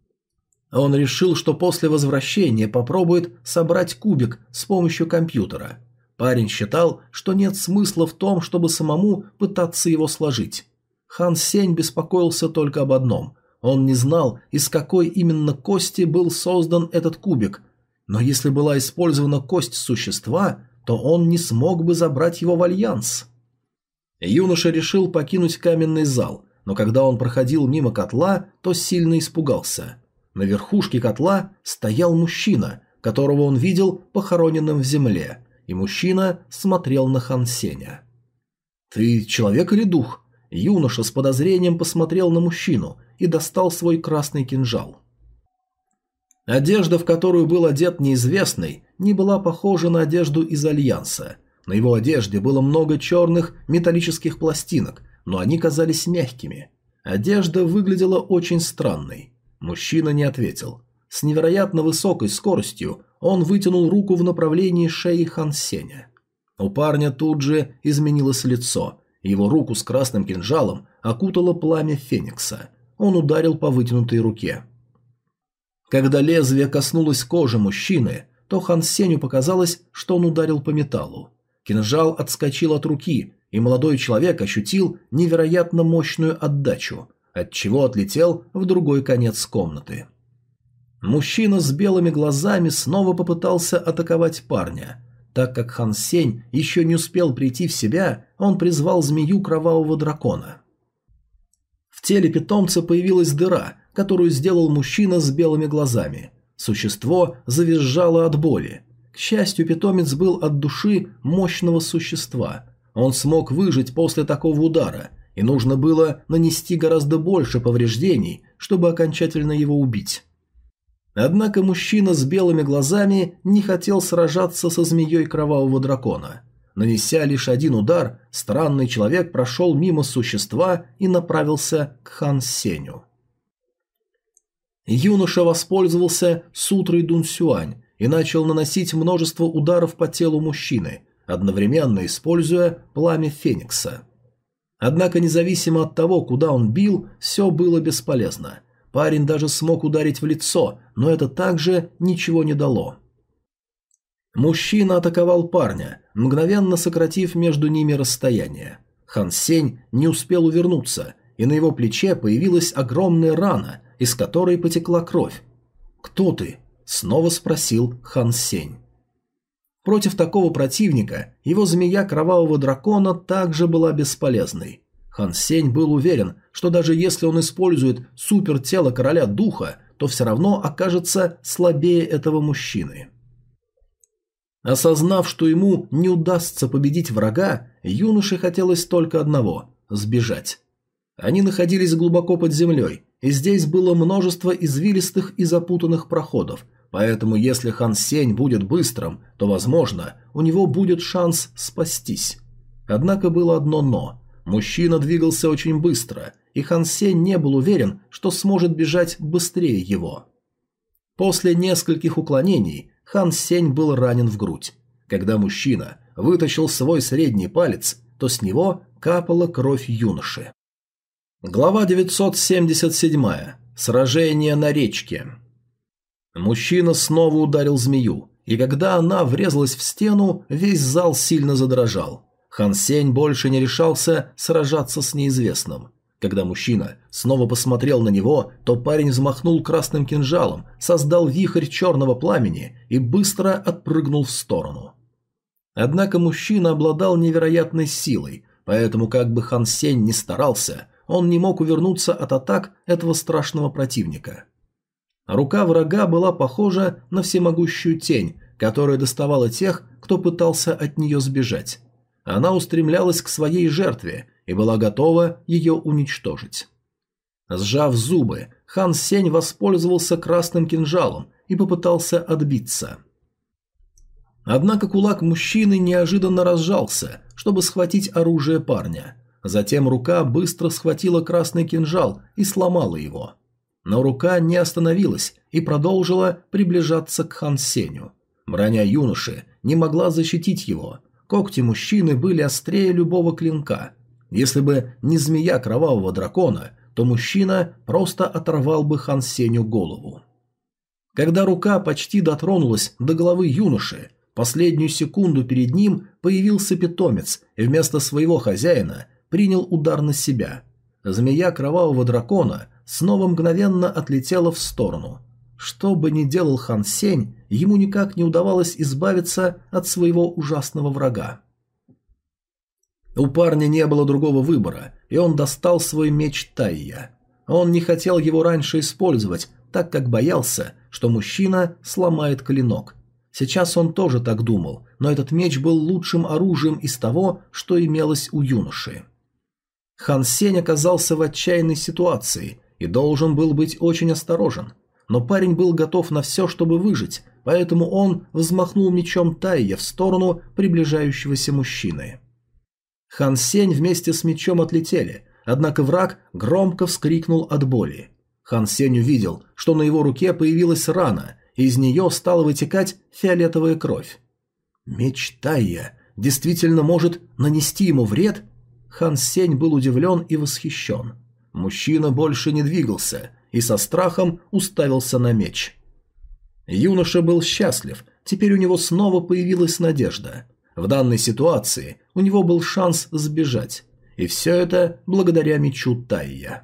Он решил, что после возвращения попробует собрать кубик с помощью компьютера. Парень считал, что нет смысла в том, чтобы самому пытаться его сложить. Хан Сень беспокоился только об одном. Он не знал, из какой именно кости был создан этот кубик. Но если была использована кость существа, то он не смог бы забрать его в альянс. Юноша решил покинуть каменный зал, но когда он проходил мимо котла, то сильно испугался. На верхушке котла стоял мужчина, которого он видел похороненным в земле, и мужчина смотрел на Хан Сеня. «Ты человек или дух?» Юноша с подозрением посмотрел на мужчину и достал свой красный кинжал. Одежда, в которую был одет неизвестный, не была похожа на одежду из Альянса. На его одежде было много черных металлических пластинок, но они казались мягкими. Одежда выглядела очень странной. Мужчина не ответил. С невероятно высокой скоростью он вытянул руку в направлении шеи Хан Сеня. У парня тут же изменилось лицо. Его руку с красным кинжалом окутало пламя феникса. Он ударил по вытянутой руке. Когда лезвие коснулось кожи мужчины, то Хан Сенью показалось, что он ударил по металлу. Кинжал отскочил от руки, и молодой человек ощутил невероятно мощную отдачу, отчего отлетел в другой конец комнаты. Мужчина с белыми глазами снова попытался атаковать парня. Так как Хан Сень еще не успел прийти в себя, он призвал змею кровавого дракона. В теле питомца появилась дыра, которую сделал мужчина с белыми глазами. Существо завизжало от боли. К счастью, питомец был от души мощного существа. Он смог выжить после такого удара, и нужно было нанести гораздо больше повреждений, чтобы окончательно его убить. Однако мужчина с белыми глазами не хотел сражаться со змеей кровавого дракона. Нанеся лишь один удар, странный человек прошел мимо существа и направился к Хан Сеню. Юноша воспользовался сутрой Дун Сюань и начал наносить множество ударов по телу мужчины, одновременно используя пламя Феникса. Однако независимо от того, куда он бил, все было бесполезно. Парень даже смог ударить в лицо, но это также ничего не дало. Мужчина атаковал парня, мгновенно сократив между ними расстояние. Хан Сень не успел увернуться, и на его плече появилась огромная рана, из которой потекла кровь. «Кто ты?» – снова спросил Хан Сень. Против такого противника его змея кровавого дракона также была бесполезной. Хан Сень был уверен, что даже если он использует супертело короля духа, то все равно окажется слабее этого мужчины. Осознав, что ему не удастся победить врага, юноше хотелось только одного – сбежать. Они находились глубоко под землей, и здесь было множество извилистых и запутанных проходов, поэтому если Хан Сень будет быстрым, то, возможно, у него будет шанс спастись. Однако было одно «но». Мужчина двигался очень быстро, и Хан Сень не был уверен, что сможет бежать быстрее его. После нескольких уклонений Хан Сень был ранен в грудь. Когда мужчина вытащил свой средний палец, то с него капала кровь юноши. Глава 977. Сражение на речке. Мужчина снова ударил змею, и когда она врезалась в стену, весь зал сильно задрожал. Хан Сень больше не решался сражаться с неизвестным. Когда мужчина снова посмотрел на него, то парень взмахнул красным кинжалом, создал вихрь черного пламени и быстро отпрыгнул в сторону. Однако мужчина обладал невероятной силой, поэтому как бы Хан Сень ни старался, он не мог увернуться от атак этого страшного противника. Рука врага была похожа на всемогущую тень, которая доставала тех, кто пытался от нее сбежать. Она устремлялась к своей жертве и была готова ее уничтожить. Сжав зубы, Хан Сень воспользовался красным кинжалом и попытался отбиться. Однако кулак мужчины неожиданно разжался, чтобы схватить оружие парня. Затем рука быстро схватила красный кинжал и сломала его. Но рука не остановилась и продолжила приближаться к Хан Сенью. Броня юноши не могла защитить его. Когти мужчины были острее любого клинка. Если бы не змея кровавого дракона, то мужчина просто оторвал бы Хан Сенью голову. Когда рука почти дотронулась до головы юноши, последнюю секунду перед ним появился питомец и вместо своего хозяина принял удар на себя. Змея кровавого дракона снова мгновенно отлетела в сторону. Что бы ни делал Хан Сень, ему никак не удавалось избавиться от своего ужасного врага. У парня не было другого выбора, и он достал свой меч Тайя. Он не хотел его раньше использовать, так как боялся, что мужчина сломает клинок. Сейчас он тоже так думал, но этот меч был лучшим оружием из того, что имелось у юноши. Хан Сень оказался в отчаянной ситуации и должен был быть очень осторожен. Но парень был готов на все, чтобы выжить, поэтому он взмахнул мечом Тайя в сторону приближающегося мужчины. Хан Сень вместе с мечом отлетели, однако враг громко вскрикнул от боли. Хан Сень увидел, что на его руке появилась рана, и из нее стала вытекать фиолетовая кровь. Меч Тайя действительно может нанести ему вред? Хан Сень был удивлен и восхищен. Мужчина больше не двигался и со страхом уставился на меч. Юноша был счастлив, теперь у него снова появилась надежда. В данной ситуации у него был шанс сбежать, и все это благодаря мечу Тайя.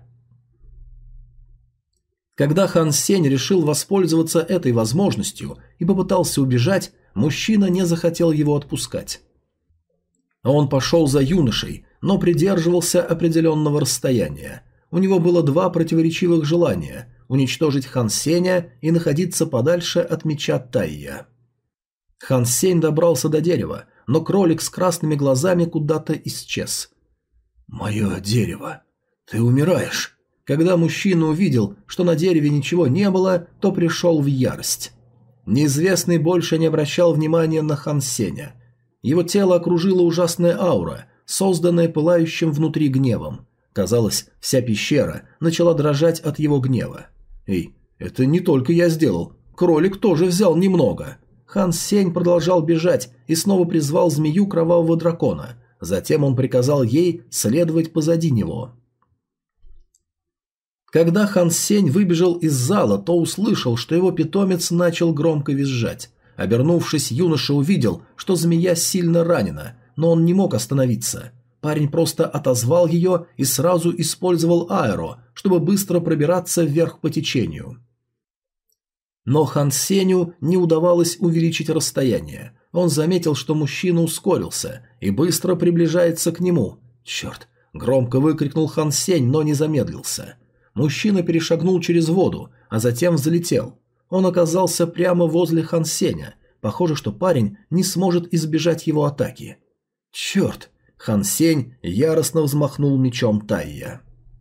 Когда Хан Сень решил воспользоваться этой возможностью и попытался убежать, мужчина не захотел его отпускать. Он пошел за юношей, но придерживался определенного расстояния. У него было два противоречивых желания – уничтожить Хан Сеня и находиться подальше от меча Тайя. Хан Сень добрался до дерева, но кролик с красными глазами куда-то исчез. «Мое дерево, ты умираешь!» Когда мужчина увидел, что на дереве ничего не было, то пришел в ярость. Неизвестный больше не обращал внимания на Хан Сеня. Его тело окружила ужасная аура, созданная пылающим внутри гневом. Казалось, вся пещера начала дрожать от его гнева. «Эй, это не только я сделал. Кролик тоже взял немного». Хан Сень продолжал бежать и снова призвал змею кровавого дракона. Затем он приказал ей следовать позади него. Когда Хан Сень выбежал из зала, то услышал, что его питомец начал громко визжать. Обернувшись, юноша увидел, что змея сильно ранена, но он не мог остановиться. Парень просто отозвал ее и сразу использовал аэро, чтобы быстро пробираться вверх по течению. Но Хан Сенью не удавалось увеличить расстояние. Он заметил, что мужчина ускорился и быстро приближается к нему. «Черт!» – громко выкрикнул Хан Сень, но не замедлился. Мужчина перешагнул через воду, а затем взлетел. Он оказался прямо возле Хан Сеня. Похоже, что парень не сможет избежать его атаки. «Черт!» – Хан Сень яростно взмахнул мечом Тайя.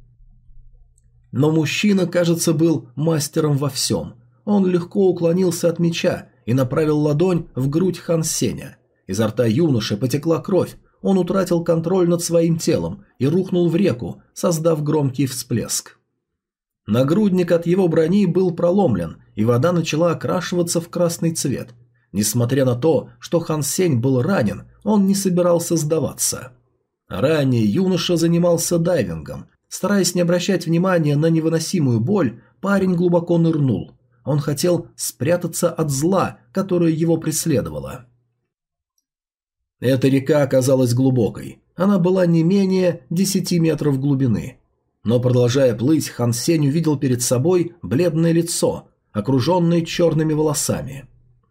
Но мужчина, кажется, был мастером во всем. Он легко уклонился от меча и направил ладонь в грудь Хан Сеня. Изо рта юноши потекла кровь, он утратил контроль над своим телом и рухнул в реку, создав громкий всплеск. Нагрудник от его брони был проломлен, и вода начала окрашиваться в красный цвет. Несмотря на то, что Хан Сень был ранен, он не собирался сдаваться. Ранее юноша занимался дайвингом. Стараясь не обращать внимания на невыносимую боль, парень глубоко нырнул. Он хотел спрятаться от зла, которое его преследовало. Эта река оказалась глубокой. Она была не менее 10 метров глубины. Но продолжая плыть, Хан Сень увидел перед собой бледное лицо, окруженное черными волосами.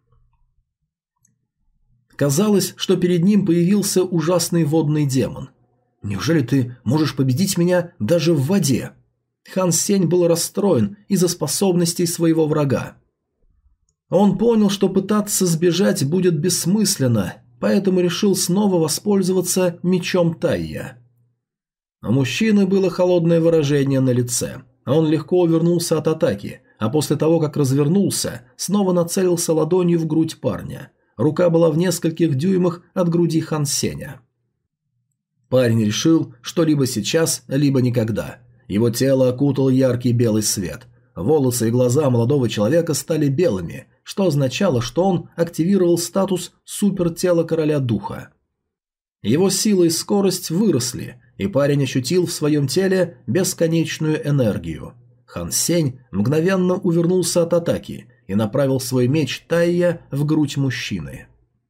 Казалось, что перед ним появился ужасный водный демон. «Неужели ты можешь победить меня даже в воде?» Хан Сень был расстроен из-за способностей своего врага. Он понял, что пытаться сбежать будет бессмысленно, поэтому решил снова воспользоваться мечом Тайя. У мужчины было холодное выражение на лице. Он легко увернулся от атаки, а после того, как развернулся, снова нацелился ладонью в грудь парня. Рука была в нескольких дюймах от груди Хан Сеня. Парень решил, что либо сейчас, либо никогда. Его тело окутал яркий белый свет. Волосы и глаза молодого человека стали белыми, что означало, что он активировал статус супертела короля духа. Его сила и скорость выросли, и парень ощутил в своем теле бесконечную энергию. Хан Сень мгновенно увернулся от атаки и направил свой меч Тайя в грудь мужчины.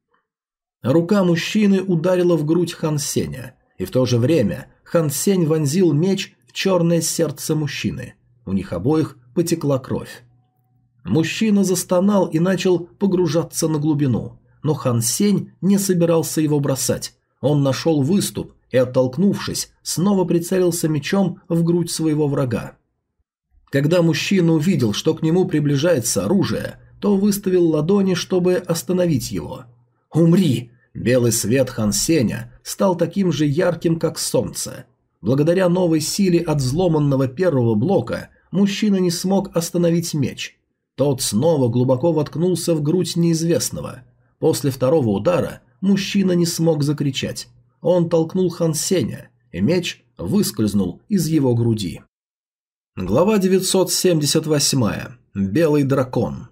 Рука мужчины ударила в грудь Хан Сеня, и в то же время Хан Сень вонзил меч в черное сердце мужчины. У них обоих потекла кровь. Мужчина застонал и начал погружаться на глубину, но Хан Сень не собирался его бросать. Он нашел выступ и, оттолкнувшись, снова прицелился мечом в грудь своего врага. Когда мужчина увидел, что к нему приближается оружие, то выставил ладони, чтобы остановить его. «Умри!» Белый свет Хан Сеня стал таким же ярким, как солнце. Благодаря новой силе от взломанного первого блока мужчина не смог остановить меч. Тот снова глубоко воткнулся в грудь неизвестного. После второго удара мужчина не смог закричать. Он толкнул Хан Сеня, и меч выскользнул из его груди. Глава 978. Белый дракон.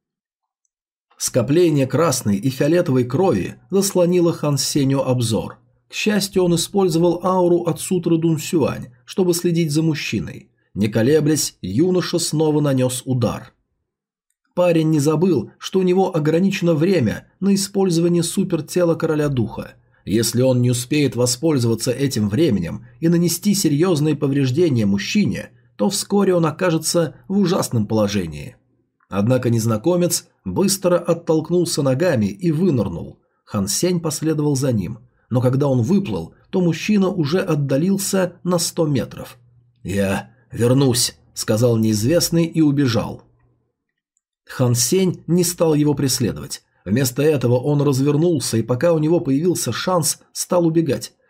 Скопление красной и фиолетовой крови заслонило Хан Сеню обзор. К счастью, он использовал ауру от сутры Дун Сюань, чтобы следить за мужчиной. Не колеблясь, юноша снова нанес удар. Парень не забыл, что у него ограничено время на использование супертела короля духа. Если он не успеет воспользоваться этим временем и нанести серьезные повреждения мужчине, то вскоре он окажется в ужасном положении. Однако незнакомец быстро оттолкнулся ногами и вынырнул. Хан Сень последовал за ним, но когда он выплыл, то мужчина уже отдалился на 100 метров. «Я вернусь», — сказал неизвестный и убежал. Хан Сень не стал его преследовать. Вместо этого он развернулся и, пока у него появился шанс, стал убегать.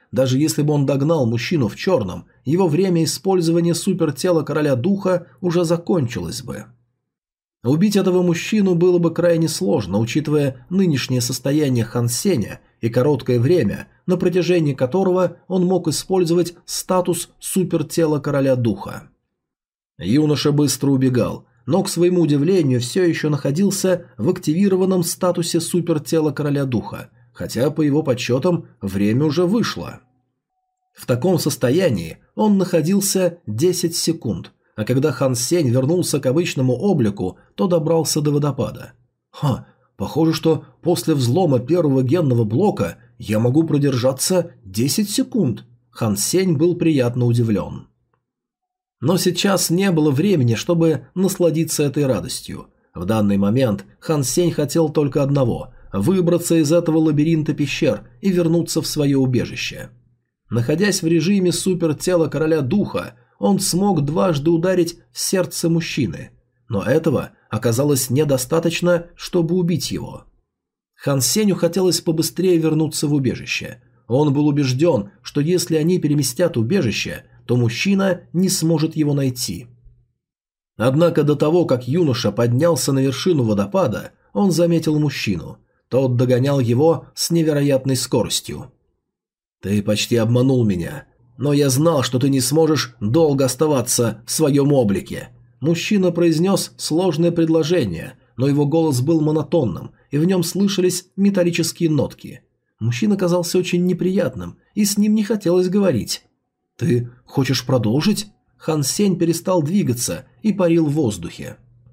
Даже если бы он догнал мужчину в черном, его время использования супертела короля духа уже закончилось бы. Убить этого мужчину было бы крайне сложно, учитывая нынешнее состояние Хан Сеня и короткое время, на протяжении которого он мог использовать статус супертела короля духа. Юноша быстро убегал, но, к своему удивлению, все еще находился в активированном статусе супертела короля духа, хотя, по его подсчетам, время уже вышло. В таком состоянии он находился 10 секунд, а когда Хан Сень вернулся к обычному облику, то добрался до водопада. Похоже, что после взлома первого генного блока я могу продержаться 10 секунд. Хан Сень был приятно удивлен. Но сейчас не было времени, чтобы насладиться этой радостью. В данный момент Хан Сень хотел только одного – выбраться из этого лабиринта пещер и вернуться в свое убежище. Находясь в режиме супертела короля духа, он смог дважды ударить в сердце мужчины, но этого оказалось недостаточно, чтобы убить его. Хан Сенью хотелось побыстрее вернуться в убежище. Он был убежден, что если они переместят убежище, то мужчина не сможет его найти. Однако до того, как юноша поднялся на вершину водопада, он заметил мужчину. Тот догонял его с невероятной скоростью. «Ты почти обманул меня, но я знал, что ты не сможешь долго оставаться в своем облике». Мужчина произнес сложное предложение, но его голос был монотонным, и в нем слышались металлические нотки. Мужчина казался очень неприятным, и с ним не хотелось говорить. «Ты хочешь продолжить?» Хан Сень перестал двигаться и парил в воздухе.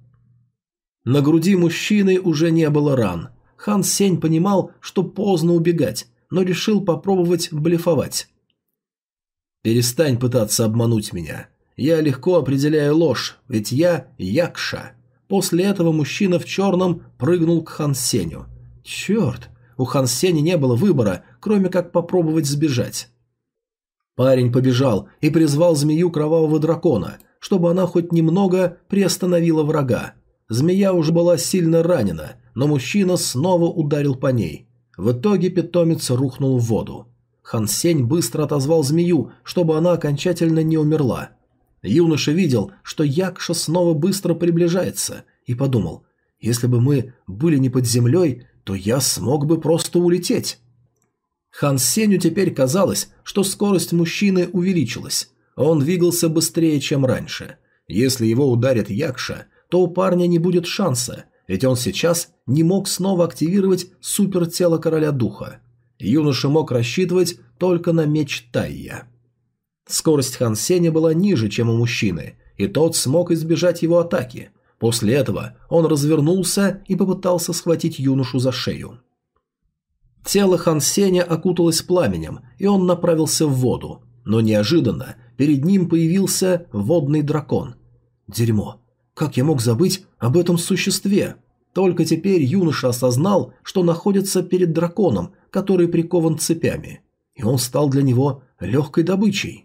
На груди мужчины уже не было ран. Хан Сень понимал, что поздно убегать, но решил попробовать блефовать. «Перестань пытаться обмануть меня. Я легко определяю ложь, ведь я Якша». После этого мужчина в черном прыгнул к Хан Сенью. Черт, у Хан Сеня не было выбора, кроме как попробовать сбежать. Парень побежал и призвал змею кровавого дракона, чтобы она хоть немного приостановила врага. Змея уже была сильно ранена, но мужчина снова ударил по ней. В итоге питомец рухнул в воду. Хан Сень быстро отозвал змею, чтобы она окончательно не умерла. Юноша видел, что Якша снова быстро приближается, и подумал, если бы мы были не под землей, то я смог бы просто улететь. Хан Сенью теперь казалось, что скорость мужчины увеличилась. Он двигался быстрее, чем раньше. Если его ударит Якша, то у парня не будет шанса, ведь он сейчас не мог снова активировать супертело короля духа. Юноша мог рассчитывать только на меч Тайя. Скорость Хан Сеня была ниже, чем у мужчины, и тот смог избежать его атаки. После этого он развернулся и попытался схватить юношу за шею. Тело Хан Сеня окуталось пламенем, и он направился в воду, но неожиданно перед ним появился водный дракон. Дерьмо, как я мог забыть об этом существе? Только теперь юноша осознал, что находится перед драконом, который прикован цепями, и он стал для него легкой добычей.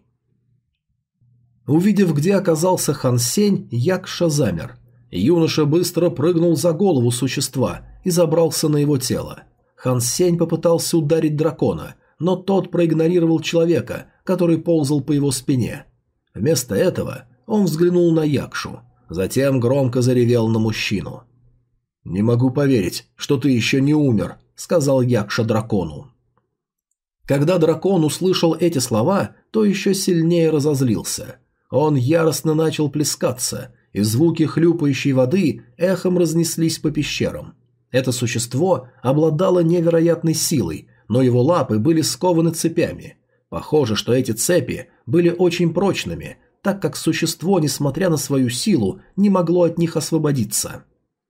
Увидев, где оказался Хан Сень, Якша замер. Юноша быстро прыгнул за голову существа и забрался на его тело. Хан Сень попытался ударить дракона, но тот проигнорировал человека, который ползал по его спине. Вместо этого он взглянул на Якшу, затем громко заревел на мужчину. «Не могу поверить, что ты еще не умер», — сказал Якша дракону. Когда дракон услышал эти слова, то еще сильнее разозлился. Он яростно начал плескаться, и звуки хлюпающей воды эхом разнеслись по пещерам. Это существо обладало невероятной силой, но его лапы были скованы цепями. Похоже, что эти цепи были очень прочными, так как существо, несмотря на свою силу, не могло от них освободиться.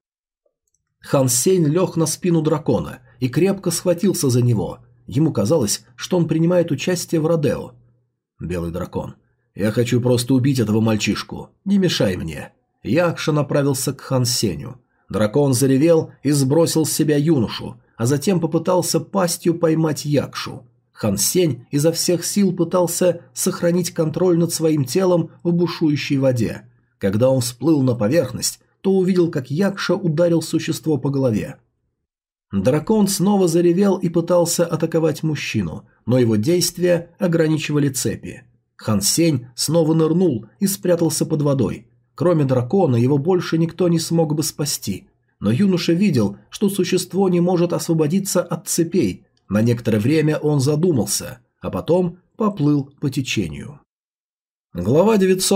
Хан Сень лег на спину дракона и крепко схватился за него. Ему казалось, что он принимает участие в родео. «Белый дракон, я хочу просто убить этого мальчишку. Не мешай мне». Якша направился к Хан Сенью. Дракон заревел и сбросил с себя юношу, а затем попытался пастью поймать Якшу. Хан Сень изо всех сил пытался сохранить контроль над своим телом в бушующей воде. Когда он всплыл на поверхность, то увидел, как Якша ударил существо по голове. Дракон снова заревел и пытался атаковать мужчину, но его действия ограничивали цепи. Хан Сень снова нырнул и спрятался под водой. Кроме дракона его больше никто не смог бы спасти. Но юноша видел, что существо не может освободиться от цепей. На некоторое время он задумался, а потом поплыл по течению. Глава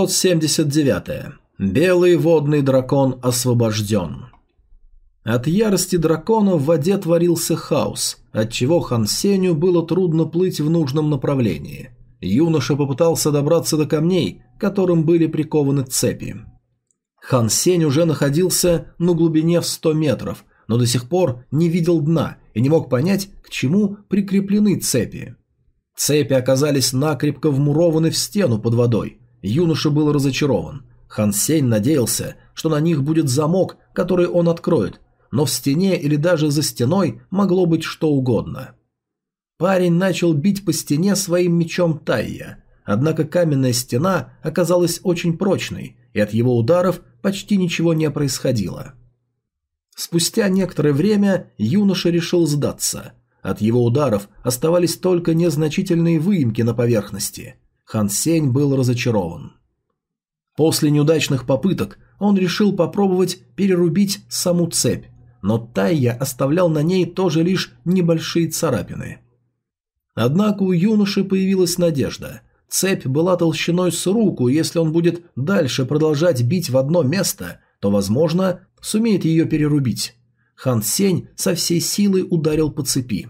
979. Белый водный дракон освобожден. От ярости дракона в воде творился хаос, отчего Хан Сенью было трудно плыть в нужном направлении. Юноша попытался добраться до камней, к которым были прикованы цепи. Хан Сень уже находился на глубине в 100 метров, но до сих пор не видел дна и не мог понять, к чему прикреплены цепи. Цепи оказались накрепко вмурованы в стену под водой. Юноша был разочарован. Хан Сень надеялся, что на них будет замок, который он откроет, но в стене или даже за стеной могло быть что угодно. Парень начал бить по стене своим мечом Тайя, однако каменная стена оказалась очень прочной, и от его ударов почти ничего не происходило. Спустя некоторое время юноша решил сдаться. От его ударов оставались только незначительные выемки на поверхности. Хан Сень был разочарован. После неудачных попыток он решил попробовать перерубить саму цепь, но Тайя оставлял на ней тоже лишь небольшие царапины. Однако у юноши появилась надежда. Цепь была толщиной с руку, если он будет дальше продолжать бить в одно место, то, возможно, сумеет ее перерубить. Хан Сень со всей силы ударил по цепи.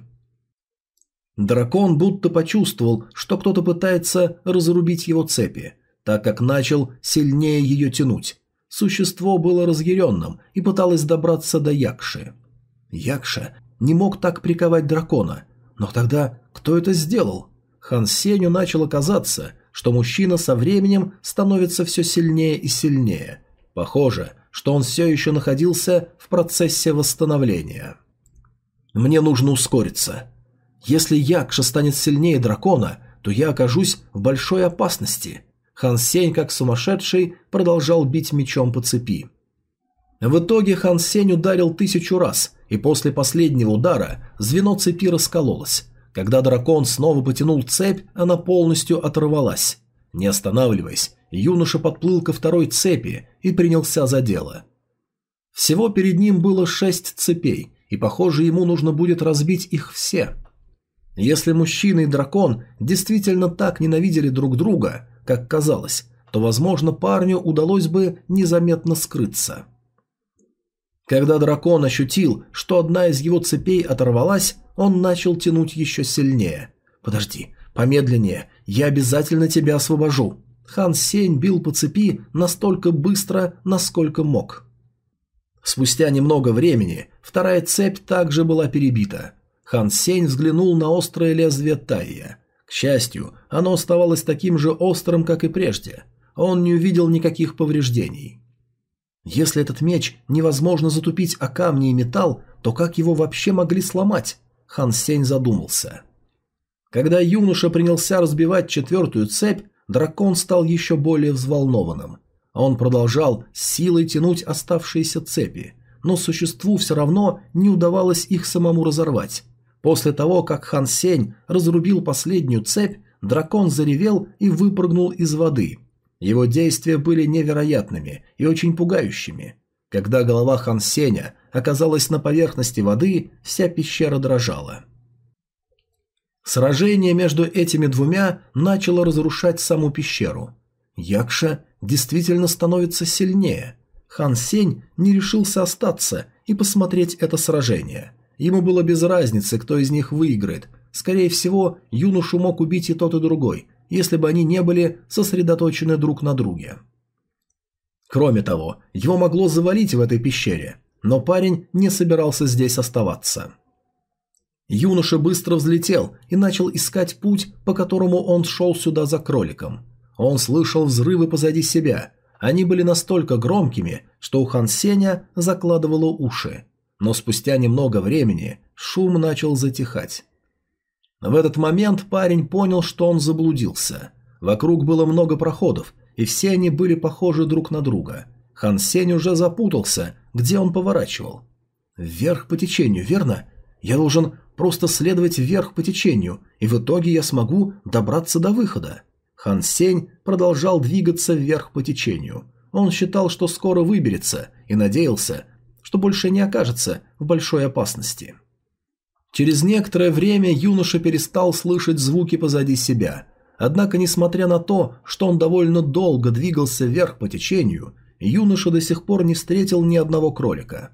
Дракон будто почувствовал, что кто-то пытается разрубить его цепи, так как начал сильнее ее тянуть. Существо было разъяренным и пыталось добраться до Якши. Якша не мог так приковать дракона, но тогда кто это сделал? Хан Сенью начало казаться, что мужчина со временем становится все сильнее и сильнее. Похоже, что он все еще находился в процессе восстановления. Мне нужно ускориться. Если Якша станет сильнее дракона, то я окажусь в большой опасности. Хан Сень, как сумасшедший, продолжал бить мечом по цепи. В итоге Хан Сень ударил 1000 раз, и после последнего удара звено цепи раскололось. Когда дракон снова потянул цепь, она полностью оторвалась. Не останавливаясь, юноша подплыл ко второй цепи и принялся за дело. Всего перед ним было 6 цепей, и, похоже, ему нужно будет разбить их все. Если мужчина и дракон действительно так ненавидели друг друга, как казалось, то, возможно, парню удалось бы незаметно скрыться. Когда дракон ощутил, что одна из его цепей оторвалась, он начал тянуть еще сильнее. «Подожди, помедленнее, я обязательно тебя освобожу». Хан Сень бил по цепи настолько быстро, насколько мог. Спустя немного времени вторая цепь также была перебита. Хан Сень взглянул на острое лезвие Тайя. К счастью, оно оставалось таким же острым, как и прежде. Он не увидел никаких повреждений. Если этот меч невозможно затупить о камни и металл, то как его вообще могли сломать? Хан Сень задумался. Когда юноша принялся разбивать 4-ю цепь, дракон стал еще более взволнованным. Он продолжал с силой тянуть оставшиеся цепи, но существу все равно не удавалось их самому разорвать. После того, как Хан Сень разрубил последнюю цепь, дракон заревел и выпрыгнул из воды. Его действия были невероятными и очень пугающими. Когда голова Хан Сеня оказалась на поверхности воды, вся пещера дрожала. Сражение между этими двумя начало разрушать саму пещеру. Якша действительно становится сильнее. Хан Сень не решился остаться и посмотреть это сражение. Ему было без разницы, кто из них выиграет. Скорее всего, юношу мог убить и тот, и другой, если бы они не были сосредоточены друг на друге. Кроме того, его могло завалить в этой пещере, но парень не собирался здесь оставаться. Юноша быстро взлетел и начал искать путь, по которому он шел сюда за кроликом. Он слышал взрывы позади себя. Они были настолько громкими, что у Хан Сеня закладывало уши. Но спустя немного времени шум начал затихать. В этот момент парень понял, что он заблудился. Вокруг было много проходов, и все они были похожи друг на друга. Хан Сень уже запутался, где он поворачивал. Вверх по течению, верно? Я должен просто следовать вверх по течению, и в итоге я смогу добраться до выхода. Хан Сень продолжал двигаться вверх по течению. Он считал, что скоро выберется, и надеялся, что больше не окажется в большой опасности. Через некоторое время юноша перестал слышать звуки позади себя. Однако, несмотря на то, что он довольно долго двигался вверх по течению, юноша до сих пор не встретил ни одного кролика.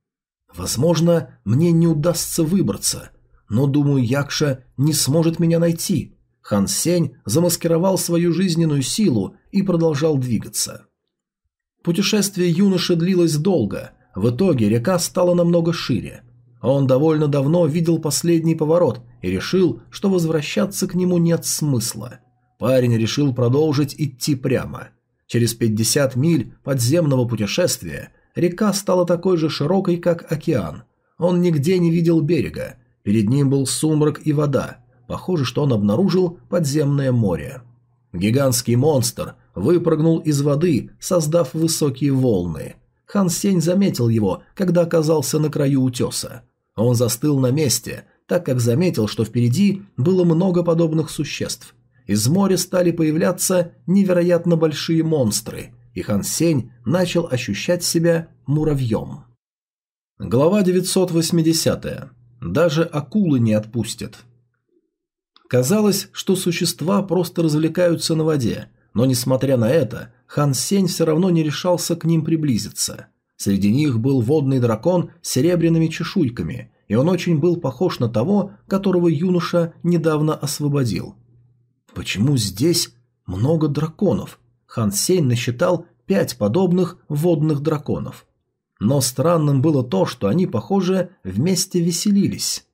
«Возможно, мне не удастся выбраться, но, думаю, Якша не сможет меня найти». Хан Сень замаскировал свою жизненную силу и продолжал двигаться. Путешествие юноши длилось долго. В итоге река стала намного шире. Он довольно давно видел последний поворот и решил, что возвращаться к нему нет смысла. Парень решил продолжить идти прямо. Через 50 миль подземного путешествия река стала такой же широкой, как океан. Он нигде не видел берега. Перед ним был сумрак и вода. Похоже, что он обнаружил подземное море. Гигантский монстр выпрыгнул из воды, создав высокие волны. Хан Сень заметил его, когда оказался на краю утеса. Он застыл на месте, так как заметил, что впереди было много подобных существ. Из моря стали появляться невероятно большие монстры, и Хан Сень начал ощущать себя муравьем. Глава 980. Даже акулы не отпустят. Казалось, что существа просто развлекаются на воде, но несмотря на это, Хан Сень все равно не решался к ним приблизиться. Среди них был водный дракон с серебряными чешуйками, и он очень был похож на того, которого юноша недавно освободил. Почему здесь много драконов? Хан Сень насчитал 5 подобных водных драконов. Но странным было то, что они, похоже, вместе веселились.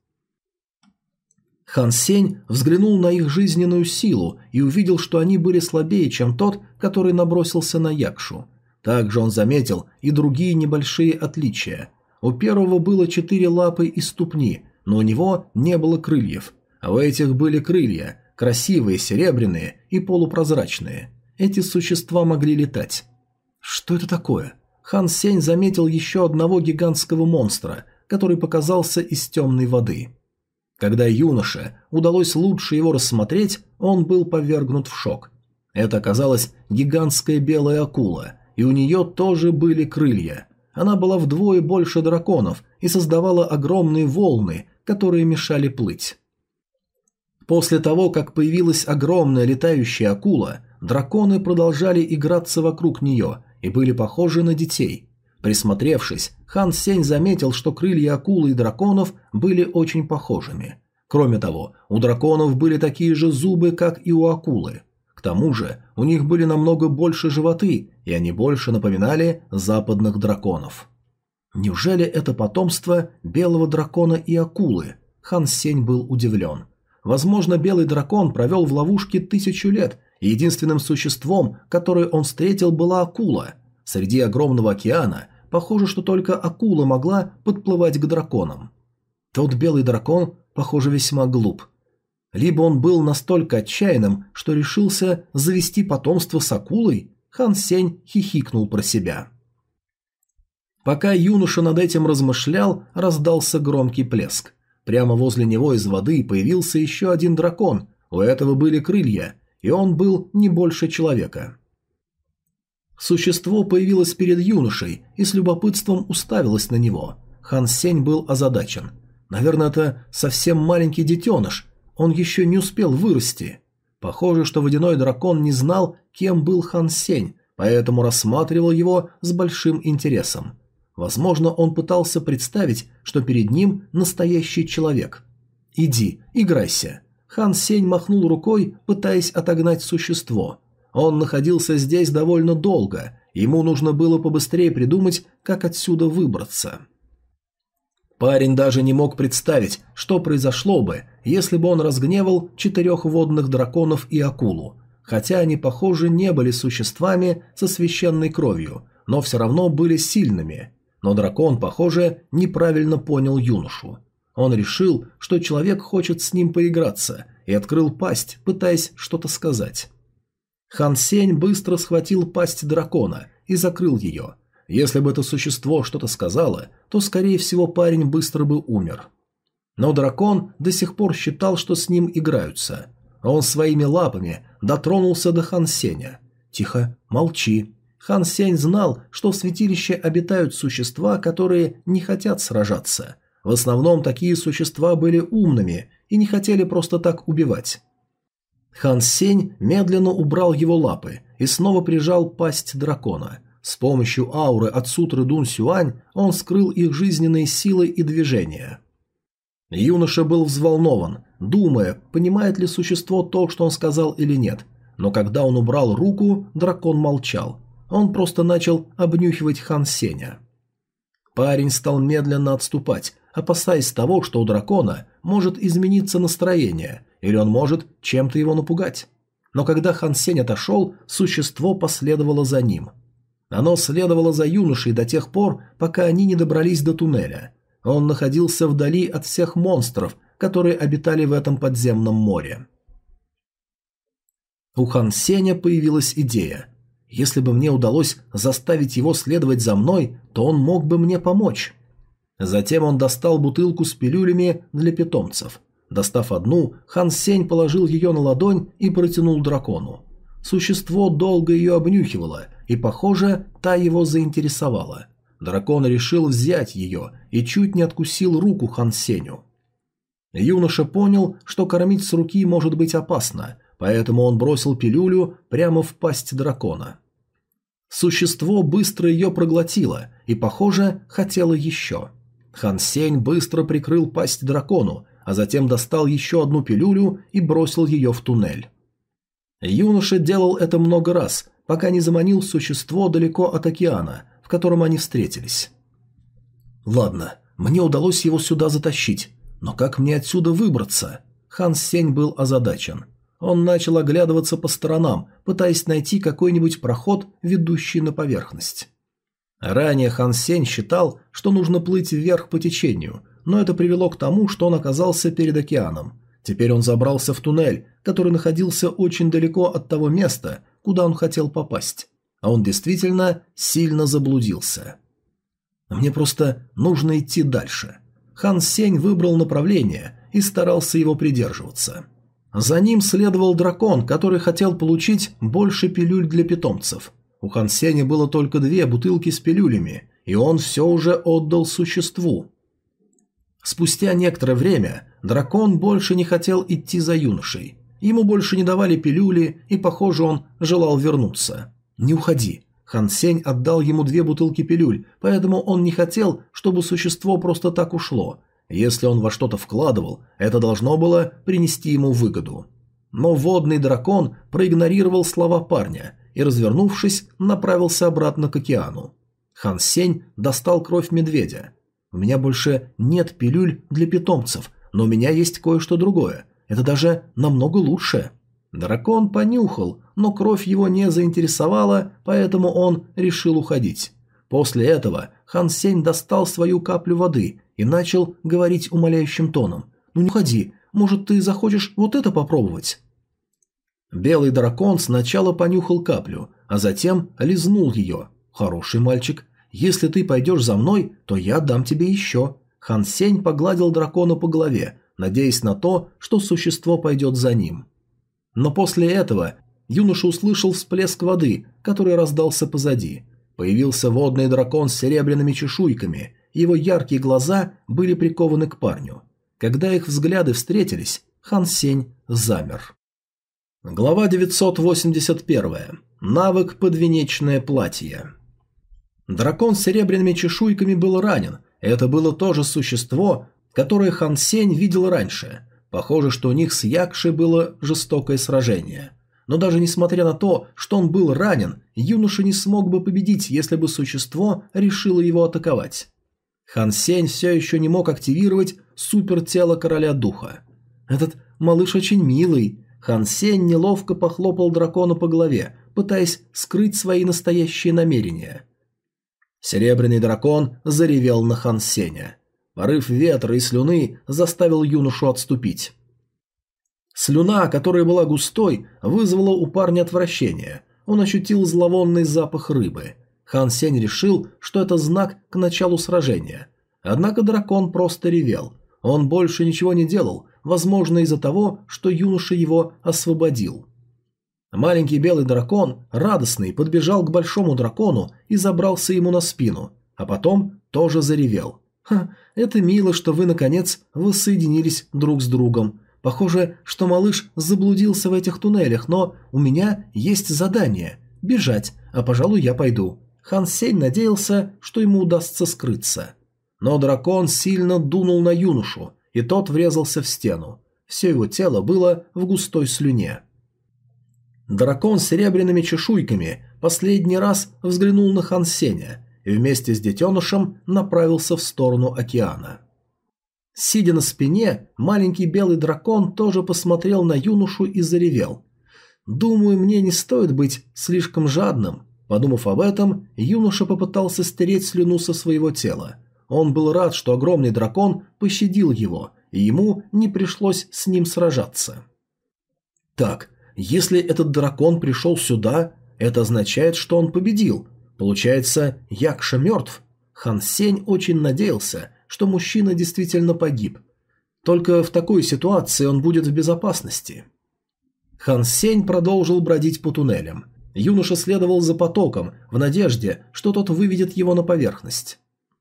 Хан Сень взглянул на их жизненную силу и увидел, что они были слабее, чем тот, который набросился на Якшу. Также он заметил и другие небольшие отличия. У первого было 4 лапы и ступни, но у него не было крыльев, а у этих были крылья, красивые, серебряные и полупрозрачные. Эти существа могли летать. Что это такое? Хан Сень заметил еще одного гигантского монстра, который показался из темной воды. Когда юноше удалось лучше его рассмотреть, он был повергнут в шок. Это оказалась гигантская белая акула, и у нее тоже были крылья. Она была вдвое больше драконов и создавала огромные волны, которые мешали плыть. После того, как появилась огромная летающая акула, драконы продолжали играться вокруг нее и были похожи на детей. Присмотревшись, Хан Сень заметил, что крылья акулы и драконов были очень похожими. Кроме того, у драконов были такие же зубы, как и у акулы. К тому же, у них были намного больше животы, и они больше напоминали западных драконов. Неужели это потомство белого дракона и акулы? Хан Сень был удивлен. Возможно, белый дракон провел в ловушке 1000 лет, и единственным существом, которое он встретил, была акула. Среди огромного океана похоже, что только акула могла подплывать к драконам. Тот белый дракон, похоже, весьма глуп. Либо он был настолько отчаянным, что решился завести потомство с акулой. Хан Сень хихикнул про себя. Пока юноша над этим размышлял, раздался громкий плеск. Прямо возле него из воды появился еще один дракон. У этого были крылья, и он был не больше человека. Существо появилось перед юношей и с любопытством уставилось на него. Хан Сень был озадачен. Наверное, это совсем маленький детеныш, он еще не успел вырасти. Похоже, что водяной дракон не знал, кем был Хан Сень, поэтому рассматривал его с большим интересом. Возможно, он пытался представить, что перед ним настоящий человек. «Иди, играйся». Хан Сень махнул рукой, пытаясь отогнать существо. Он находился здесь довольно долго, ему нужно было побыстрее придумать, как отсюда выбраться. Парень даже не мог представить, что произошло бы, если бы он разгневал 4 водных драконов и акулу. Хотя они, похоже, не были существами со священной кровью, но все равно были сильными. Но дракон, похоже, неправильно понял юношу. Он решил, что человек хочет с ним поиграться, и открыл пасть, пытаясь что-то сказать. Хан Сень быстро схватил пасть дракона и закрыл ее. Если бы это существо что-то сказало, то, скорее всего, парень быстро бы умер. Но дракон до сих пор считал, что с ним играются. Он своими лапами дотронулся до Хан Сеня. «Тихо, молчи». Хан Сень знал, что в святилище обитают существа, которые не хотят сражаться. В основном такие существа были умными и не хотели просто так убивать. Хан Сень медленно убрал его лапы и снова прижал пасть дракона. С помощью ауры от сутры Дун Сюань он скрыл их жизненные силы и движения. Юноша был взволнован, думая, понимает ли существо то, что он сказал или нет. Но когда он убрал руку, дракон молчал. Он просто начал обнюхивать Хан Сеня. Парень стал медленно отступать, опасаясь того, что у дракона может измениться настроение, или он может чем-то его напугать. Но когда Хан Сень отошел, существо последовало за ним. Оно следовало за юношей до тех пор, пока они не добрались до туннеля. Он находился вдали от всех монстров, которые обитали в этом подземном море. У Хан Сеня появилась идея. Если бы мне удалось заставить его следовать за мной, то он мог бы мне помочь. Затем он достал бутылку с пилюлями для питомцев. Достав одну, Хан Сень положил ее на ладонь и протянул дракону. Существо долго ее обнюхивало, и, похоже, та его заинтересовала. Дракон решил взять ее и чуть не откусил руку Хан Сеню. Юноша понял, что кормить с руки может быть опасно, поэтому он бросил пилюлю прямо в пасть дракона. Существо быстро ее проглотило и, похоже, хотело еще. Хан Сень быстро прикрыл пасть дракону, а затем достал еще одну пилюлю и бросил ее в туннель. Юноша делал это много раз, пока не заманил существо далеко от океана, в котором они встретились. Ладно, мне удалось его сюда затащить, но как мне отсюда выбраться? Хан Сень был озадачен. Он начал оглядываться по сторонам, пытаясь найти какой-нибудь проход, ведущий на поверхность. Ранее Хан Сень считал, что нужно плыть вверх по течению, но это привело к тому, что он оказался перед океаном. Теперь он забрался в туннель, который находился очень далеко от того места, куда он хотел попасть. А он действительно сильно заблудился. Мне просто нужно идти дальше. Хан Сень выбрал направление и старался его придерживаться. За ним следовал дракон, который хотел получить больше пилюль для питомцев. У Хан Сеня было только 2 бутылки с пилюлями, и он все уже отдал существу. Спустя некоторое время дракон больше не хотел идти за юношей. Ему больше не давали пилюли, и, похоже, он желал вернуться. «Не уходи». Хан Сень отдал ему 2 бутылки пилюль, поэтому он не хотел, чтобы существо просто так ушло. Если он во что-то вкладывал, это должно было принести ему выгоду. Но водный дракон проигнорировал слова парня и, развернувшись, направился обратно к океану. Хан Сень достал кровь медведя. «У меня больше нет пилюль для питомцев, но у меня есть кое-что другое. Это даже намного лучше». Дракон понюхал, но кровь его не заинтересовала, поэтому он решил уходить. После этого Хан Сень достал свою каплю воды и начал говорить умоляющим тоном. «Ну не уходи, может ты захочешь вот это попробовать?» Белый дракон сначала понюхал каплю, а затем лизнул ее. «Хороший мальчик, если ты пойдешь за мной, то я дам тебе еще». Хан Сень погладил дракона по голове, надеясь на то, что существо пойдет за ним. Но после этого юноша услышал всплеск воды, который раздался позади. Появился водный дракон с серебряными чешуйками, его яркие глаза были прикованы к парню. Когда их взгляды встретились, Хан Сень замер. Глава 981. Навык подвенечное платье. Дракон с серебряными чешуйками был ранен. Это было то же существо, которое Хан Сень видел раньше. Похоже, что у них с Якшей было жестокое сражение. Но даже несмотря на то, что он был ранен, юноша не смог бы победить, если бы существо решило его атаковать. Хан Сень все еще не мог активировать супертело короля духа. «Этот малыш очень милый». Хан Сень неловко похлопал дракона по голове, пытаясь скрыть свои настоящие намерения. Серебряный дракон заревел на Хан Сеня. Порыв ветра и слюны заставил юношу отступить. Слюна, которая была густой, вызвала у парня отвращение. Он ощутил зловонный запах рыбы. Хан Сень решил, что это знак к началу сражения. Однако дракон просто ревел. Он больше ничего не делал, возможно из-за того, что юноша его освободил. Маленький белый дракон, радостный, подбежал к большому дракону и забрался ему на спину, а потом тоже заревел. «Ха, это мило, что вы, наконец, воссоединились друг с другом. Похоже, что малыш заблудился в этих туннелях, но у меня есть задание – бежать, а, пожалуй, я пойду». Хан Сень надеялся, что ему удастся скрыться. Но дракон сильно дунул на юношу, и тот врезался в стену. Все его тело было в густой слюне. Дракон с серебряными чешуйками последний раз взглянул на Хан Сеня и вместе с детенышем направился в сторону океана. Сидя на спине, маленький белый дракон тоже посмотрел на юношу и заревел. «Думаю, мне не стоит быть слишком жадным». Подумав об этом, юноша попытался стереть слюну со своего тела. Он был рад, что огромный дракон пощадил его, и ему не пришлось с ним сражаться. Так, если этот дракон пришел сюда, это означает, что он победил. Получается, Якша мертв. Хан Сень очень надеялся, что мужчина действительно погиб. Только в такой ситуации он будет в безопасности. Хан Сень продолжил бродить по туннелям. Юноша следовал за потоком, в надежде, что тот выведет его на поверхность.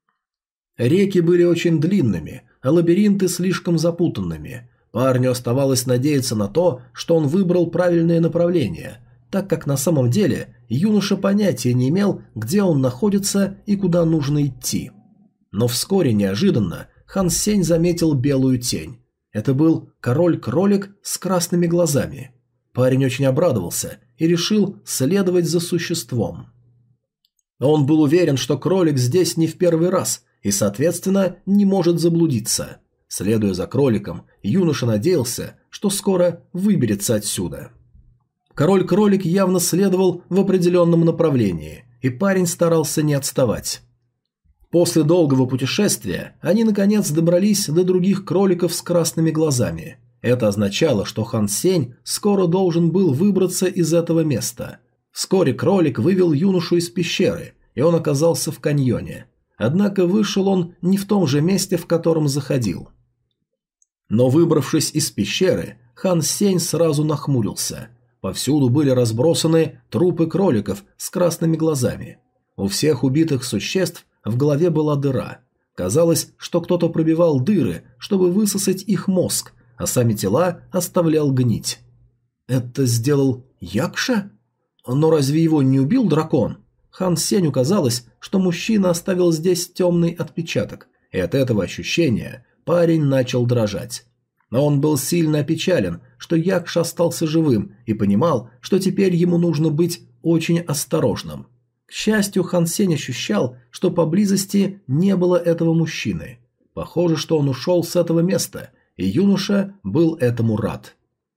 Реки были очень длинными, а лабиринты слишком запутанными. Парню оставалось надеяться на то, что он выбрал правильное направление, так как на самом деле юноша понятия не имел, где он находится и куда нужно идти. Но вскоре, неожиданно, Хан Сень заметил белую тень. Это был король-кролик с красными глазами. Парень очень обрадовался и решил следовать за существом. Он был уверен, что кролик здесь не в первый раз и, соответственно, не может заблудиться. Следуя за кроликом, юноша надеялся, что скоро выберется отсюда. Король-кролик явно следовал в определенном направлении, и парень старался не отставать. После долгого путешествия они наконец добрались до других кроликов с красными глазами. Это означало, что Хан Сень скоро должен был выбраться из этого места. Вскоре кролик вывел юношу из пещеры, и он оказался в каньоне. Однако вышел он не в том же месте, в котором заходил. Но выбравшись из пещеры, Хан Сень сразу нахмурился. Повсюду были разбросаны трупы кроликов с красными глазами. У всех убитых существ в голове была дыра. Казалось, что кто-то пробивал дыры, чтобы высосать их мозг, а сами тела оставлял гнить. Это сделал Якша? Но разве его не убил дракон? Хан Сенью казалось, что мужчина оставил здесь темный отпечаток, и от этого ощущения парень начал дрожать. Но он был сильно опечален, что Якша остался живым, и понимал, что теперь ему нужно быть очень осторожным. К счастью, Хан Сень ощущал, что поблизости не было этого мужчины. Похоже, что он ушел с этого места, и юноша был этому рад.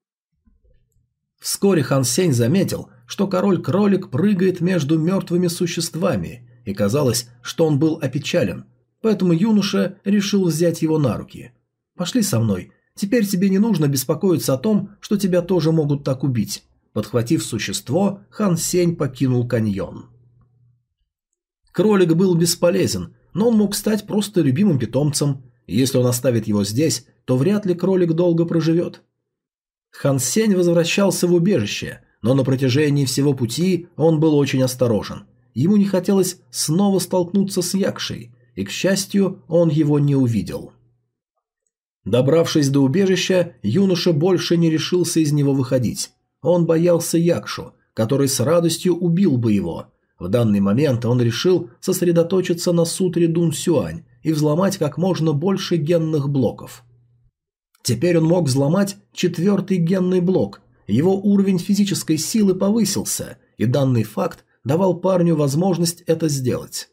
Вскоре Хан Сень заметил, что король-кролик прыгает между мертвыми существами, и казалось, что он был опечален, поэтому юноша решил взять его на руки. «Пошли со мной, теперь тебе не нужно беспокоиться о том, что тебя тоже могут так убить». Подхватив существо, Хан Сень покинул каньон. Кролик был бесполезен, но он мог стать просто любимым питомцем. Если он оставит его здесь, то вряд ли кролик долго проживет. Хан Сень возвращался в убежище, но на протяжении всего пути он был очень осторожен. Ему не хотелось снова столкнуться с Якшей, и, к счастью, он его не увидел. Добравшись до убежища, юноша больше не решился из него выходить. Он боялся Якшу, который с радостью убил бы его. В данный момент он решил сосредоточиться на сутре Дун Сюань и взломать как можно больше генных блоков. Теперь он мог взломать 4-й генный блок. Его уровень физической силы повысился, и данный факт давал парню возможность это сделать.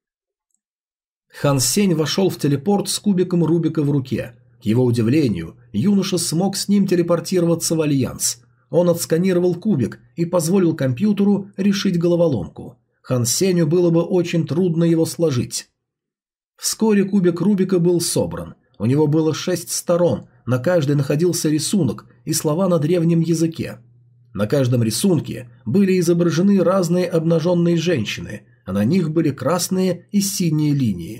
Хан Сень вошел в телепорт с кубиком Рубика в руке. К его удивлению, юноша смог с ним телепортироваться в Альянс. Он отсканировал кубик и позволил компьютеру решить головоломку. Хан Сенью было бы очень трудно его сложить. Вскоре кубик Рубика был собран. У него было 6 сторон, на каждой находился рисунок и слова на древнем языке. На каждом рисунке были изображены разные обнаженные женщины, а на них были красные и синие линии.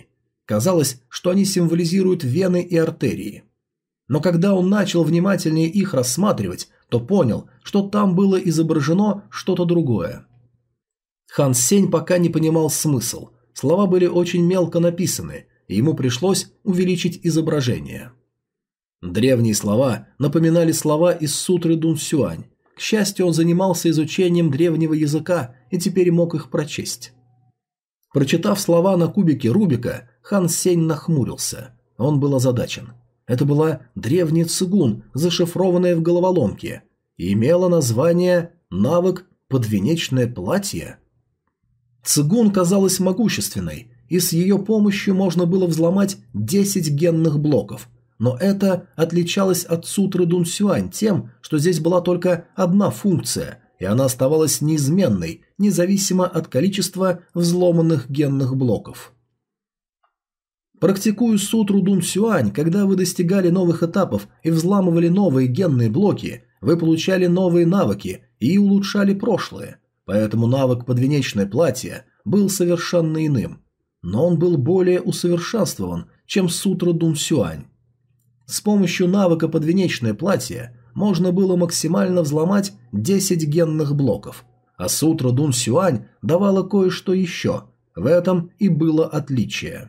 Казалось, что они символизируют вены и артерии. Но когда он начал внимательнее их рассматривать, то понял, что там было изображено что-то другое. Хан Сень пока не понимал смысл. Слова были очень мелко написаны, и ему пришлось увеличить изображение. Древние слова напоминали слова из сутры Дун Сюань. К счастью, он занимался изучением древнего языка и теперь мог их прочесть. Прочитав слова на кубике Рубика, Хан Сень нахмурился. Он был озадачен. Это была древняя цигун, зашифрованная в головоломке, и имела название «Навык подвенечное платье». Цигун казалась могущественной, и с ее помощью можно было взломать 10 генных блоков, но это отличалось от сутры Дун Сюань тем, что здесь была только одна функция, и она оставалась неизменной, независимо от количества взломанных генных блоков. Практикуя сутру Дун Сюань, когда вы достигали новых этапов и взламывали новые генные блоки, вы получали новые навыки и улучшали прошлое, поэтому навык подвенечное платье был совершенно иным, но он был более усовершенствован, чем сутра Дун Сюань. С помощью навыка подвенечное платье можно было максимально взломать 10 генных блоков, а сутра Дун Сюань давала кое-что еще, в этом и было отличие.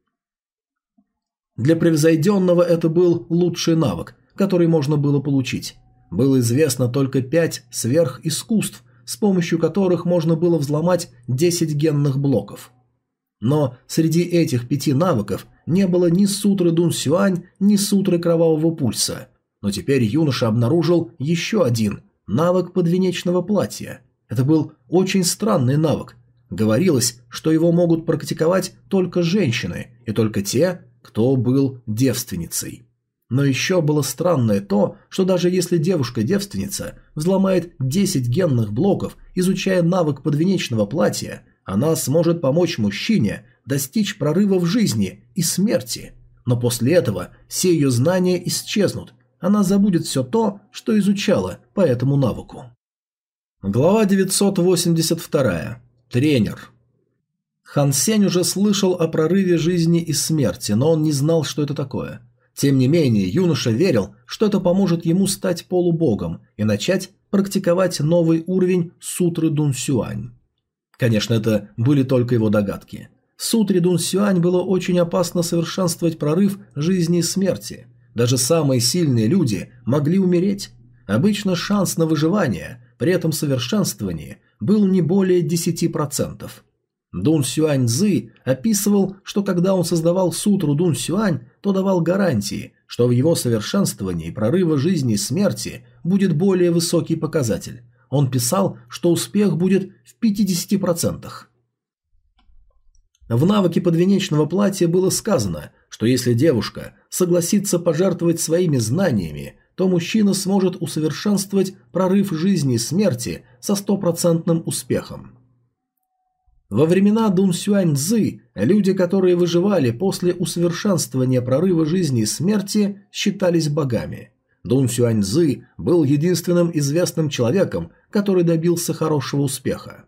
Для превзойденного это был лучший навык, который можно было получить. Было известно только 5 сверхискусств, с помощью которых можно было взломать 10 генных блоков. Но среди этих 5 навыков не было ни сутры Дун Сюань, ни сутры Кровавого Пульса. Но теперь юноша обнаружил еще один – навык подвенечного платья. Это был очень странный навык. Говорилось, что его могут практиковать только женщины, и только те, кто был девственницей. Но еще было странное то, что даже если девушка-девственница взломает 10 генных блоков, изучая навык подвенечного платья, она сможет помочь мужчине достичь прорыва в жизни и смерти. Но после этого все ее знания исчезнут, она забудет все то, что изучала по этому навыку. Глава 982. Тренер. Хан Сень уже слышал о прорыве жизни и смерти, но он не знал, что это такое. Тем не менее, юноша верил, что это поможет ему стать полубогом и начать практиковать новый уровень сутры Дун Сюань. Конечно, это были только его догадки. В сутре Дун Сюань было очень опасно совершенствовать прорыв жизни и смерти. Даже самые сильные люди могли умереть. Обычно шанс на выживание при этом совершенствовании был не более 10%. Дун Сюань Цзы описывал, что когда он создавал сутру Дун Сюань, то давал гарантии, что в его совершенствовании прорыва жизни и смерти будет более высокий показатель. Он писал, что успех будет в 50%. В навыке подвенечного платья было сказано, что если девушка согласится пожертвовать своими знаниями, то мужчина сможет усовершенствовать прорыв жизни и смерти со 100% успехом. Во времена Дун Сюань Цзы люди, которые выживали после усовершенствования прорыва жизни и смерти, считались богами. Дун Сюань Цзы был единственным известным человеком, который добился хорошего успеха.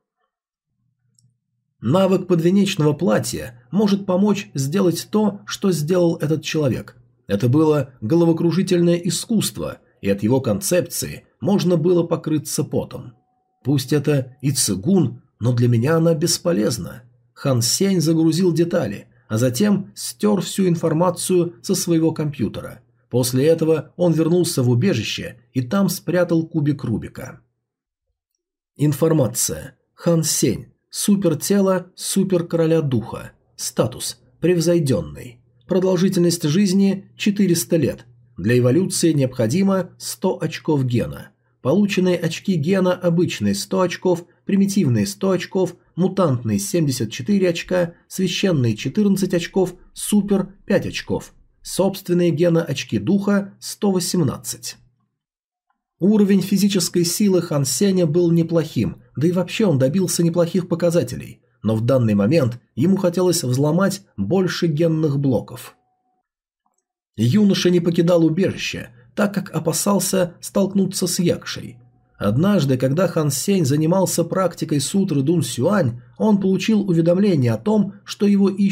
Навык подвенечного платья может помочь сделать то, что сделал этот человек. Это было головокружительное искусство, и от его концепции можно было покрыться потом. Пусть это и цигун, но для меня она бесполезна. Хан Сень загрузил детали, а затем стер всю информацию со своего компьютера. После этого он вернулся в убежище и там спрятал кубик Рубика. Информация. Хан Сень. Супертело суперкороля духа. Статус. Превзойденный. Продолжительность жизни 400 лет. Для эволюции необходимо 100 очков гена. Полученные очки гена обычные 100 очков, примитивные 100 очков, мутантные 74 очка, священные 14 очков, супер 5 очков. Собственные гена очки духа 118. Уровень физической силы Хан Сеня был неплохим, да и вообще он добился неплохих показателей, но в данный момент ему хотелось взломать больше генных блоков. Юноша не покидал убежище, так как опасался столкнуться с Якшей. Однажды, когда Хан Сень занимался практикой сутры Дун Сюань, он получил уведомление о том, что его ищет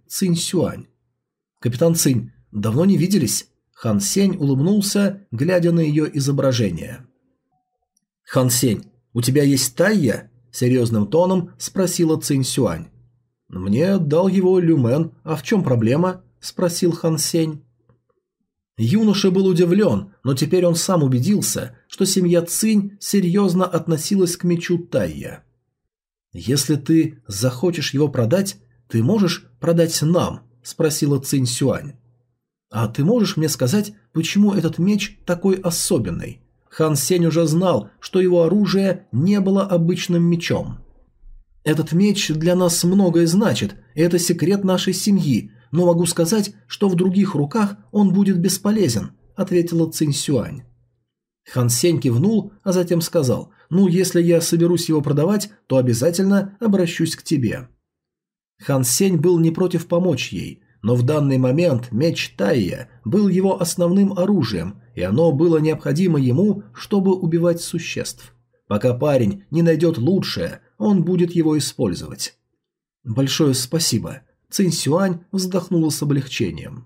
Цинь Сюань. «Капитан Цинь, давно не виделись?» Хан Сень улыбнулся, глядя на ее изображение. «Хан Сень, у тебя есть Тайя?» – серьезным тоном спросила Цинь Сюань. «Мне дал его Люмен, а в чем проблема?» – спросил Хан Сень. Юноша был удивлен, но теперь он сам убедился, что семья Цинь серьезно относилась к мечу Тайя. «Если ты захочешь его продать, ты можешь продать нам?» – спросила Цинь Сюань. «А ты можешь мне сказать, почему этот меч такой особенный?» Хан Сень уже знал, что его оружие не было обычным мечом. «Этот меч для нас многое значит, и это секрет нашей семьи, но могу сказать, что в других руках он будет бесполезен», – ответила Цинь Сюань. Хан Сень кивнул, а затем сказал: «Ну, если я соберусь его продавать, то обязательно обращусь к тебе». Хан Сень был не против помочь ей, но в данный момент меч Тайя был его основным оружием, и оно было необходимо ему, чтобы убивать существ. Пока парень не найдет лучшее, он будет его использовать. «Большое спасибо», – Цинь Сюань вздохнула с облегчением.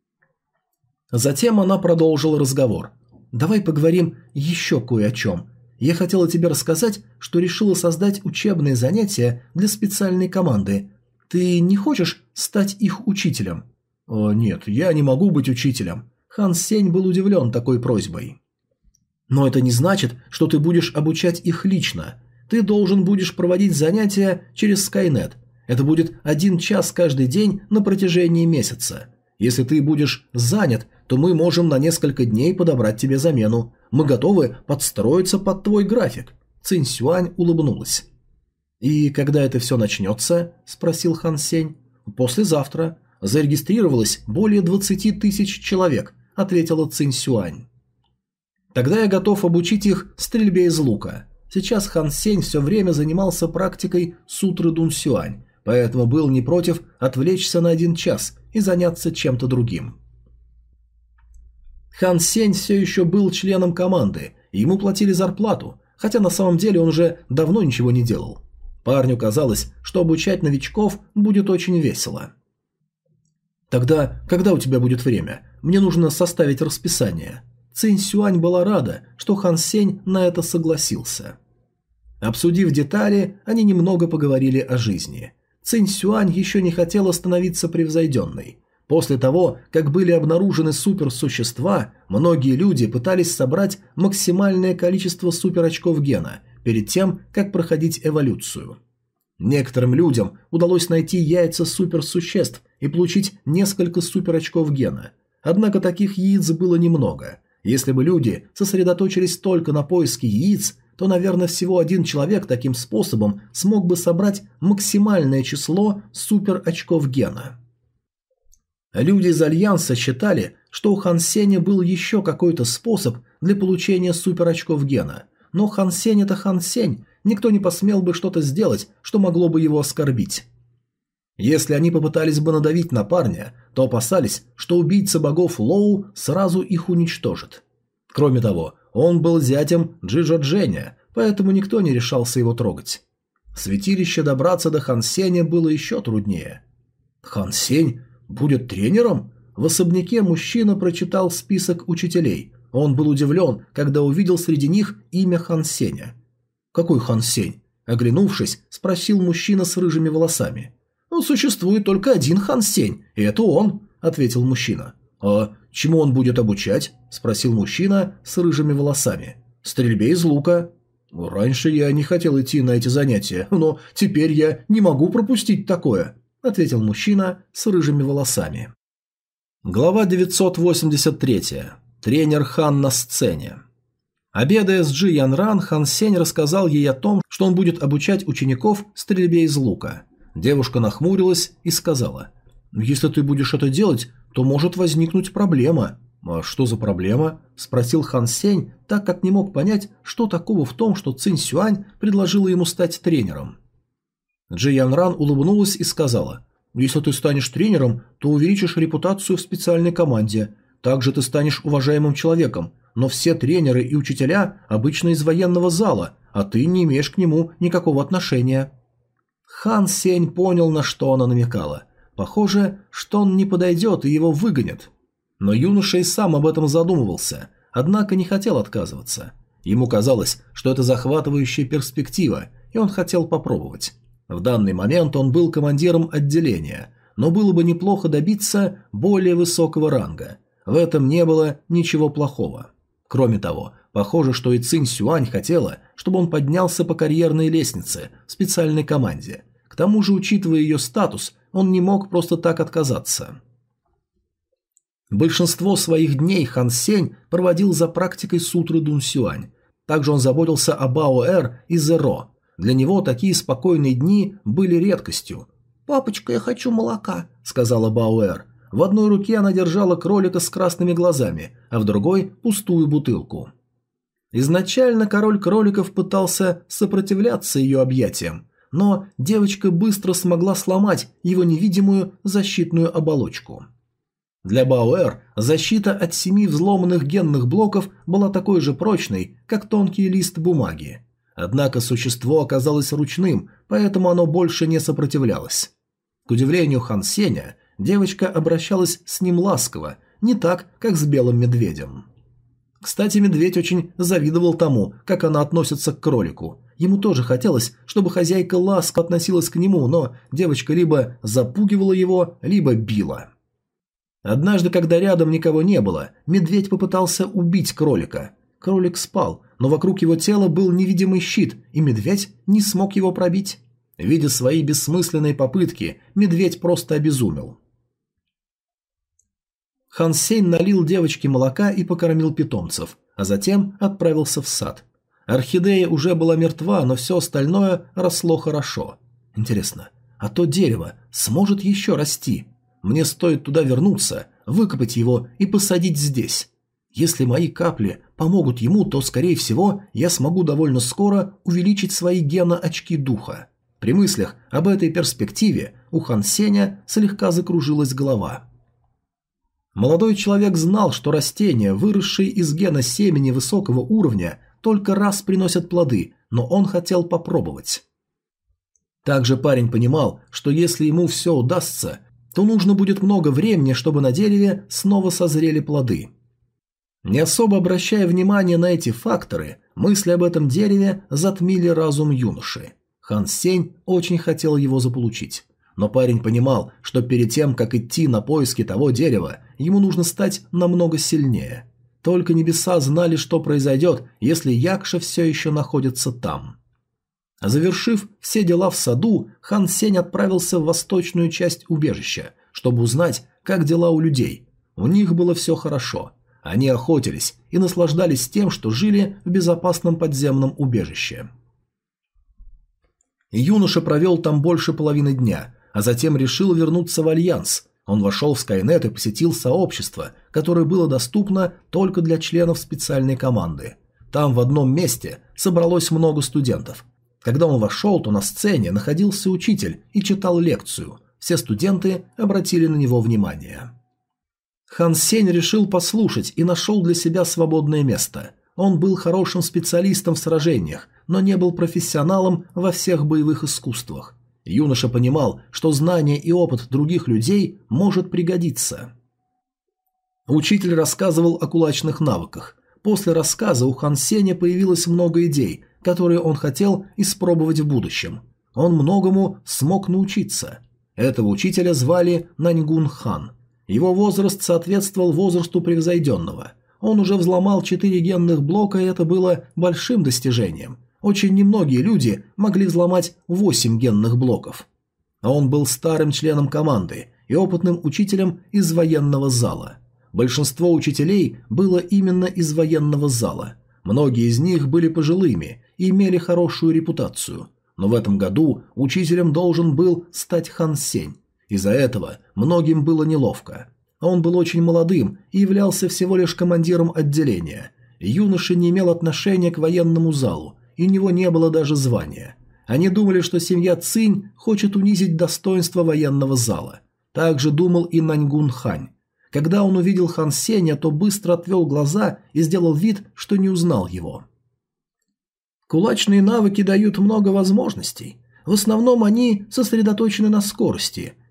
Затем она продолжила разговор. «Давай поговорим еще кое о чем. Я хотела тебе рассказать, что решила создать учебные занятия для специальной команды. Ты не хочешь стать их учителем?» «О, нет, я не могу быть учителем». Хан Сень был удивлен такой просьбой. «Но это не значит, что ты будешь обучать их лично. Ты должен будешь проводить занятия через Skynet. Это будет 1 час каждый день на протяжении месяца. Если ты будешь занят, то мы можем на несколько дней подобрать тебе замену. Мы готовы подстроиться под твой график». Цинь Сюань улыбнулась. «И когда это все начнется?» – спросил Хан Сень. «Послезавтра. Зарегистрировалось более 20 тысяч человек», – ответила Цинь Сюань. «Тогда я готов обучить их стрельбе из лука». Сейчас Хан Сень все время занимался практикой сутры Дун Сюань, поэтому был не против отвлечься на 1 час и заняться чем-то другим. Хан Сень все еще был членом команды, и ему платили зарплату, хотя на самом деле он уже давно ничего не делал. Парню казалось, что обучать новичков будет очень весело. «Тогда, когда у тебя будет время? Мне нужно составить расписание». Цинь Сюань была рада, что Хан Сень на это согласился. Обсудив детали, они немного поговорили о жизни. Цинь Сюань еще не хотела становиться превзойденной. После того, как были обнаружены суперсущества, многие люди пытались собрать максимальное количество суперочков гена перед тем, как проходить эволюцию. Некоторым людям удалось найти яйца суперсуществ и получить несколько суперочков гена. Однако таких яиц было немного. Если бы люди сосредоточились только на поиске яиц, то, наверное, всего 1 человек таким способом смог бы собрать максимальное число суперочков гена. Люди из Альянса считали, что у Хан Сеня был еще какой-то способ для получения суперочков гена, но Хан Сень – это Хан Сень, никто не посмел бы что-то сделать, что могло бы его оскорбить. Если они попытались бы надавить на парня, то опасались, что убийца богов Лоу сразу их уничтожит. Кроме того, он был зятем Джиджо Дженя, поэтому никто не решался его трогать. В святилище добраться до Хан Сеня было еще труднее. Хан Сень будет тренером? В особняке мужчина прочитал список учителей. Он был удивлен, когда увидел среди них имя Хан Сеня. «Какой Хан Сень?» Оглянувшись, спросил мужчина с рыжими волосами. «Существует только 1 Хан Сень, и это он», – ответил мужчина. «А чему он будет обучать?» – спросил мужчина с рыжими волосами. «Стрельбе из лука». «Раньше я не хотел идти на эти занятия, но теперь я не могу пропустить такое», – ответил мужчина с рыжими волосами. Глава 983. Тренер Хан на сцене. Обедая с Джи Янран, Хан Сень рассказал ей о том, что он будет обучать учеников стрельбе из лука. Девушка нахмурилась и сказала: «Если ты будешь это делать, то может возникнуть проблема». «А что за проблема?» – спросил Хан Сень, так как не мог понять, что такого в том, что Цинь Сюань предложила ему стать тренером. Джи Янран улыбнулась и сказала: «Если ты станешь тренером, то увеличишь репутацию в специальной команде. Также ты станешь уважаемым человеком, но все тренеры и учителя обычно из военного зала, а ты не имеешь к нему никакого отношения». Хан Сень понял, на что она намекала. Похоже, что он не подойдет и его выгонят. Но юноша и сам об этом задумывался, однако не хотел отказываться. Ему казалось, что это захватывающая перспектива, и он хотел попробовать. В данный момент он был командиром отделения, но было бы неплохо добиться более высокого ранга. В этом не было ничего плохого. Кроме того, похоже, что и Цинь Сюань хотела, чтобы он поднялся по карьерной лестнице в специальной команде. К тому же, учитывая ее статус, он не мог просто так отказаться. Большинство своих дней Хан Сень проводил за практикой сутры Дун Сюань. Также он заботился о Бао Эр и Зеро. Для него такие спокойные дни были редкостью. «Папочка, я хочу молока», — сказала Бао Эр. В одной руке она держала кролика с красными глазами, а в другой – пустую бутылку. Изначально король кроликов пытался сопротивляться ее объятиям, но девочка быстро смогла сломать его невидимую защитную оболочку. Для Бауэр защита от 7 взломанных генных блоков была такой же прочной, как тонкий лист бумаги. Однако существо оказалось ручным, поэтому оно больше не сопротивлялось. К удивлению Хан Сеня, девочка обращалась с ним ласково, не так, как с белым медведем. Кстати, медведь очень завидовал тому, как она относится к кролику. Ему тоже хотелось, чтобы хозяйка ласково относилась к нему, но девочка либо запугивала его, либо била. Однажды, когда рядом никого не было, медведь попытался убить кролика. Кролик спал, но вокруг его тела был невидимый щит, и медведь не смог его пробить. Видя свои бессмысленные попытки, медведь просто обезумел. Хан Сень налил девочке молока и покормил питомцев, а затем отправился в сад. Орхидея уже была мертва, но все остальное росло хорошо. Интересно, а то дерево сможет еще расти? Мне стоит туда вернуться, выкопать его и посадить здесь. Если мои капли помогут ему, то, скорее всего, я смогу довольно скоро увеличить свои геноочки духа. При мыслях об этой перспективе у Хан Сеня слегка закружилась голова. Молодой человек знал, что растения, выросшие из гена семени высокого уровня, только раз приносят плоды, но он хотел попробовать. Также парень понимал, что если ему все удастся, то нужно будет много времени, чтобы на дереве снова созрели плоды. Не особо обращая внимания на эти факторы, мысли об этом дереве затмили разум юноши. Хан Сень очень хотел его заполучить. Но парень понимал, что перед тем, как идти на поиски того дерева, ему нужно стать намного сильнее. Только небеса знали, что произойдет, если Якша все еще находится там. Завершив все дела в саду, Хан Сень отправился в восточную часть убежища, чтобы узнать, как дела у людей. У них было все хорошо. Они охотились и наслаждались тем, что жили в безопасном подземном убежище. Юноша провел там больше половины дня, а затем решил вернуться в Альянс. Он вошел в Скайнет и посетил сообщество, которое было доступно только для членов специальной команды. Там в одном месте собралось много студентов. Когда он вошел, то на сцене находился учитель и читал лекцию. Все студенты обратили на него внимание. Хан Сень решил послушать и нашел для себя свободное место. Он был хорошим специалистом в сражениях, но не был профессионалом во всех боевых искусствах. Юноша понимал, что знания и опыт других людей может пригодиться. Учитель рассказывал о кулачных навыках. После рассказа у Хан Сеня появилось много идей, которые он хотел испробовать в будущем. Он многому смог научиться. Этого учителя звали Наньгун Хан. Его возраст соответствовал возрасту превзойденного. Он уже взломал 4 генных блока, и это было большим достижением. Очень немногие люди могли взломать 8 генных блоков. Он был старым членом команды и опытным учителем из военного зала. Большинство учителей было именно из военного зала. Многие из них были пожилыми и имели хорошую репутацию. Но в этом году учителем должен был стать Хан Сень. Из-за этого многим было неловко. Он был очень молодым и являлся всего лишь командиром отделения. Юноша не имел отношения к военному залу, и у него не было даже звания. Они думали, что семья Цинь хочет унизить достоинство военного зала. Так же думал и Наньгун Хань. Когда он увидел Хан Сеня, то быстро отвел глаза и сделал вид, что не узнал его. Кулачные навыки дают много возможностей. В основном они сосредоточены на скорости.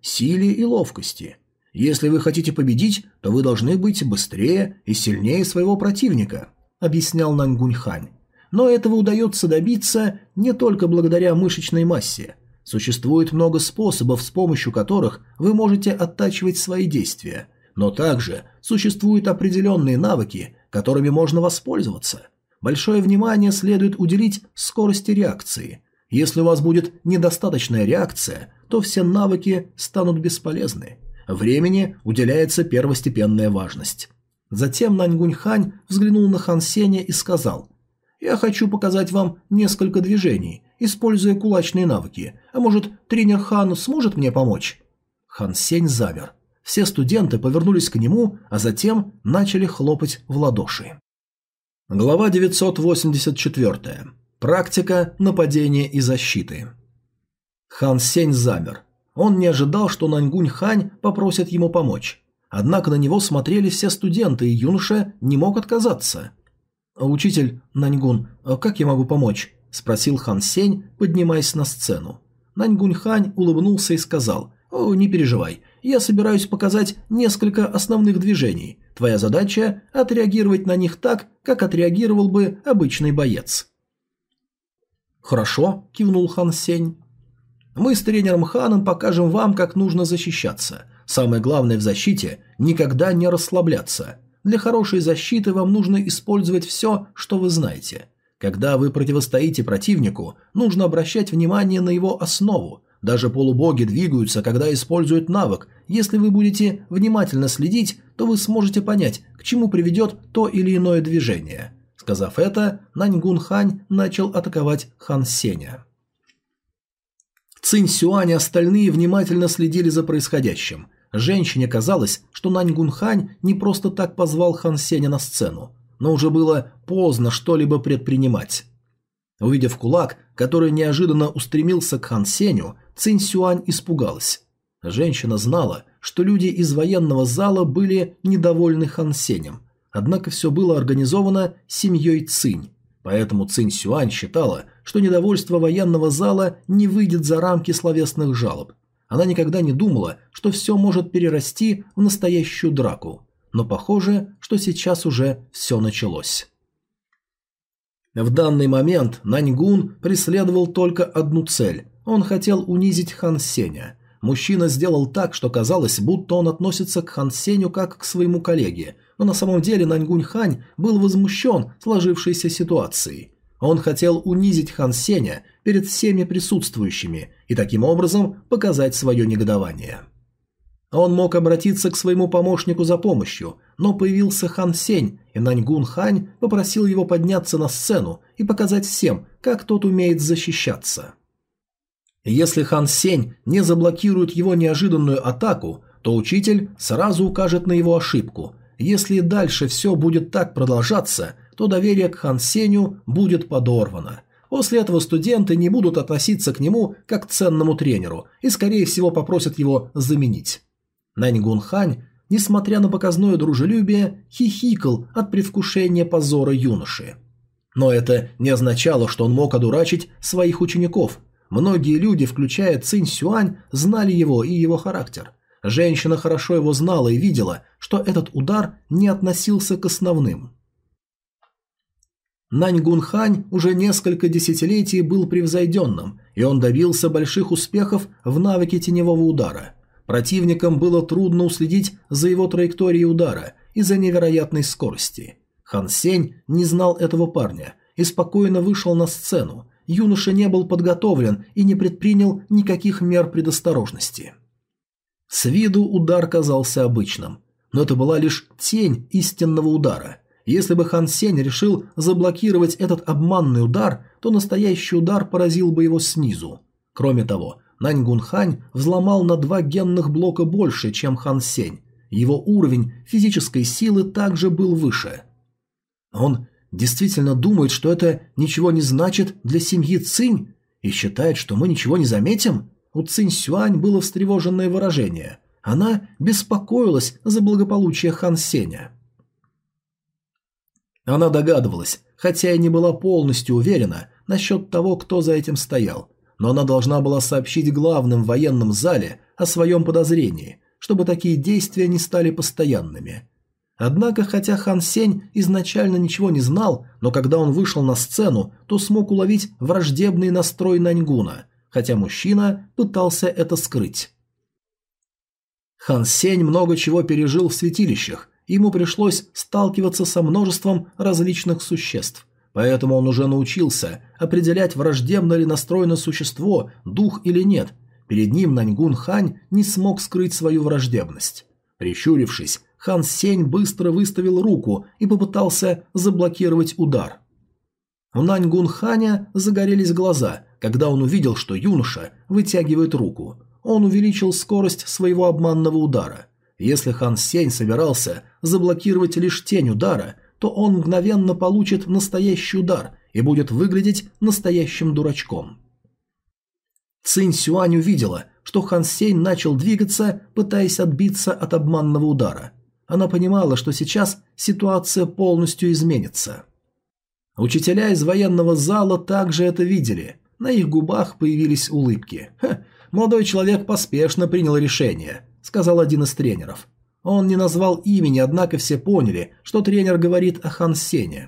силе и ловкости. Если вы хотите победить, то вы должны быть быстрее и сильнее своего противника, объяснял Наньгуньхань. Но этого удается добиться не только благодаря мышечной массе. Существует много способов, с помощью которых вы можете оттачивать свои действия, но также существуют определенные навыки, которыми можно воспользоваться. Большое внимание следует уделить скорости реакции. Если у вас будет недостаточная реакция, то все навыки станут бесполезны. Времени уделяется первостепенная важность. Затем Наньгуньхань взглянул на Хан Сеня и сказал: «Я хочу показать вам несколько движений, используя кулачные навыки. А может, тренер Хан сможет мне помочь?» Хан Сень замер. Все студенты повернулись к нему, а затем начали хлопать в ладоши. Глава 984. Практика нападения и защиты. Хан Сень замер. Он не ожидал, что Наньгуньхань попросит ему помочь. Однако на него смотрели все студенты, и юноша не мог отказаться. «Учитель Наньгун, как я могу помочь?» – спросил Хан Сень, поднимаясь на сцену. Наньгуньхань улыбнулся и сказал: «О, не переживай, я собираюсь показать несколько основных движений. Твоя задача – отреагировать на них так, как отреагировал бы обычный боец». «Хорошо», – кивнул Хан Сень. «Мы с тренером Ханом покажем вам, как нужно защищаться. Самое главное в защите – никогда не расслабляться. Для хорошей защиты вам нужно использовать все, что вы знаете. Когда вы противостоите противнику, нужно обращать внимание на его основу. Даже полубоги двигаются, когда используют навык. Если вы будете внимательно следить, то вы сможете понять, к чему приведет то или иное движение». Сказав это, Наньгунхань начал атаковать Хан Сеня. Цинь Сюань и остальные внимательно следили за происходящим. Женщине казалось, что Наньгунхань не просто так позвал Хан Сеня на сцену, но уже было поздно что-либо предпринимать. Увидев кулак, который неожиданно устремился к Хан Сеню, Цинь Сюань испугалась. Женщина знала, что люди из военного зала были недовольны Хан Сенем, однако все было организовано семьей Цинь. Поэтому Цинь Сюань считала, что недовольство военного зала не выйдет за рамки словесных жалоб. Она никогда не думала, что все может перерасти в настоящую драку. Но похоже, что сейчас уже все началось. В данный момент Наньгун преследовал только одну цель. Он хотел унизить Хан Сеня. Мужчина сделал так, что казалось, будто он относится к Хан Сеню как к своему коллеге, но на самом деле Наньгуньхань был возмущен сложившейся ситуацией. Он хотел унизить Хан Сеня перед всеми присутствующими и таким образом показать свое негодование. Он мог обратиться к своему помощнику за помощью, но появился Хан Сень, и Наньгунхань попросил его подняться на сцену и показать всем, как тот умеет защищаться. Если Хан Сень не заблокирует его неожиданную атаку, то учитель сразу укажет на его ошибку. Если дальше все будет так продолжаться, то доверие к Хан Сеню будет подорвано. После этого студенты не будут относиться к нему как к ценному тренеру и, скорее всего, попросят его заменить. Наньгунхань, несмотря на показное дружелюбие, хихикал от предвкушения позора юноши. Но это не означало, что он мог одурачить своих учеников. Многие люди, включая Цинь Сюань, знали его и его характер. Женщина хорошо его знала и видела, что этот удар не относился к основным. Наньгунхань уже несколько десятилетий был превзойденным, и он добился больших успехов в навыке теневого удара. Противникам было трудно уследить за его траекторией удара из-за невероятной скорости. Хан Сень не знал этого парня и спокойно вышел на сцену. Юноша не был подготовлен и не предпринял никаких мер предосторожности. С виду удар казался обычным, но это была лишь тень истинного удара. Если бы Хан Сень решил заблокировать этот обманный удар, то настоящий удар поразил бы его снизу. Кроме того, Наньгунхань взломал на 2 генных блока больше, чем Хан Сень. Его уровень физической силы также был выше. Он действительно думает, что это ничего не значит для семьи Цинь и считает, что мы ничего не заметим? У Цинь Сюань было встревоженное выражение. Она беспокоилась за благополучие Хан Сеня. Она догадывалась, хотя и не была полностью уверена насчет того, кто за этим стоял. но она должна была сообщить главным в военном зале о своем подозрении, чтобы такие действия не стали постоянными. Однако, хотя Хан Сень изначально ничего не знал, но когда он вышел на сцену, то смог уловить враждебный настрой Наньгуна, хотя мужчина пытался это скрыть. Хан Сень много чего пережил в святилищах, ему пришлось сталкиваться со множеством различных существ, поэтому он уже научился определять, враждебно ли настроено существо, дух или нет. Перед ним Наньгун Хань не смог скрыть свою враждебность. Прищурившись, Хан Сень быстро выставил руку и попытался заблокировать удар. У Наньгун Ханя загорелись глаза, когда он увидел, что юноша вытягивает руку. Он увеличил скорость своего обманного удара. Если Хан Сень собирался заблокировать лишь тень удара, то он мгновенно получит настоящий удар и будет выглядеть настоящим дурачком. Цинь Сюань увидела, что Хан Сень начал двигаться, пытаясь отбиться от обманного удара. Она понимала, что сейчас ситуация полностью изменится. Учителя из военного зала также это видели. На их губах появились улыбки. «Молодой человек поспешно принял решение», — сказал один из тренеров. Он не назвал имени, однако все поняли, что тренер говорит о Хан Сене.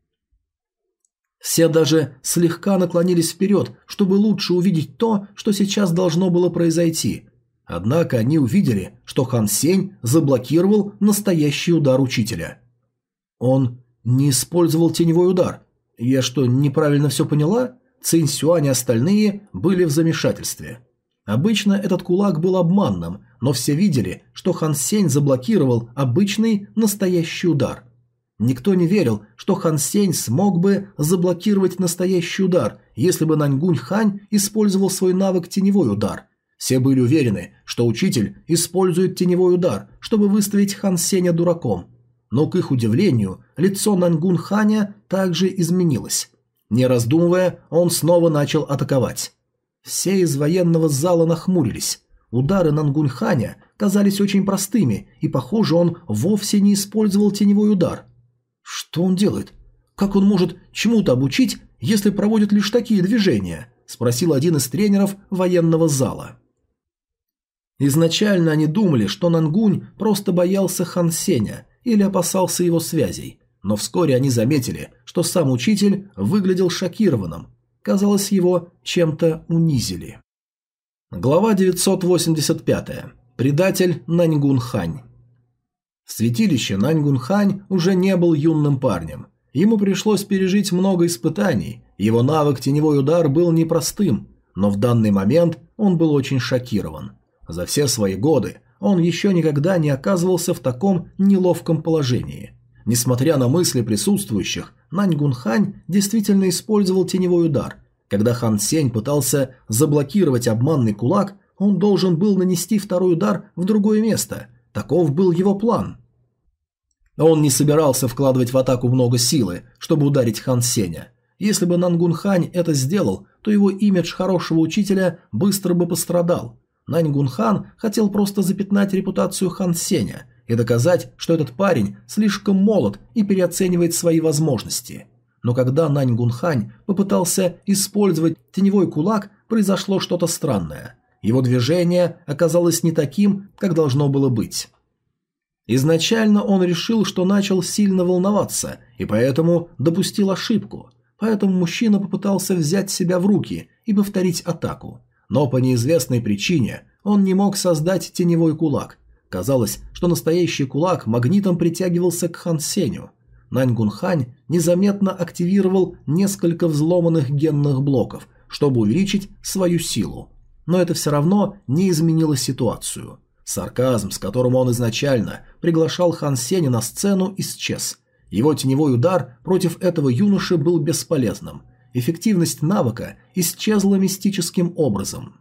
Все даже слегка наклонились вперед, чтобы лучше увидеть то, что сейчас должно было произойти. Однако они увидели, что Хан Сень заблокировал настоящий удар учителя. Он не использовал теневой удар. Я что, неправильно все поняла? Цинь Сюань и остальные были в замешательстве. Обычно этот кулак был обманным, но все видели, что Хан Сень заблокировал обычный настоящий удар. Никто не верил, что Хан Сень смог бы заблокировать настоящий удар, если бы Наньгун Хань использовал свой навык теневой удар. Все были уверены, что учитель использует теневой удар, чтобы выставить Хан Сеня дураком. Но, к их удивлению, лицо Наньгун Ханя также изменилось. Не раздумывая, он снова начал атаковать. Все из военного зала нахмурились. Удары Наньгун Ханя казались очень простыми, и, похоже, он вовсе не использовал теневой удар. Что он делает? Как он может чему-то обучить, если проводит лишь такие движения? Спросил один из тренеров военного зала. Изначально они думали, что Нангунь просто боялся Хан Сеня или опасался его связей, но вскоре они заметили, что сам учитель выглядел шокированным. Казалось, его чем-то унизили. Глава 985. Предатель Наньгун Хань. В святилище Наньгун Хань уже не был юным парнем. Ему пришлось пережить много испытаний, его навык теневой удар был непростым, но в данный момент он был очень шокирован. За все свои годы он еще никогда не оказывался в таком неловком положении. Несмотря на мысли присутствующих, Наньгун Хань действительно использовал теневой удар. Когда Хан Сень пытался заблокировать обманный кулак, он должен был нанести второй удар в другое место. Таков был его план. Он не собирался вкладывать в атаку много силы, чтобы ударить Хан Сеня. Если бы Нангун Хань это сделал, то его имидж хорошего учителя быстро бы пострадал. Наньгун Хан хотел просто запятнать репутацию Хан Сеня и доказать, что этот парень слишком молод и переоценивает свои возможности. Но когда Наньгун Хань попытался использовать теневой кулак, произошло что-то странное. Его движение оказалось не таким, как должно было быть. Изначально он решил, что начал сильно волноваться, и поэтому допустил ошибку. Поэтому мужчина попытался взять себя в руки и повторить атаку. Но по неизвестной причине он не мог создать теневой кулак. Казалось, что настоящий кулак магнитом притягивался к Хан Сеню. Наньгун Хань незаметно активировал несколько взломанных генных блоков, чтобы увеличить свою силу. Но это все равно не изменило ситуацию. Сарказм, с которым он изначально приглашал Хан Сеня на сцену, исчез. Его теневой удар против этого юноши был бесполезным. Эффективность навыка исчезла мистическим образом.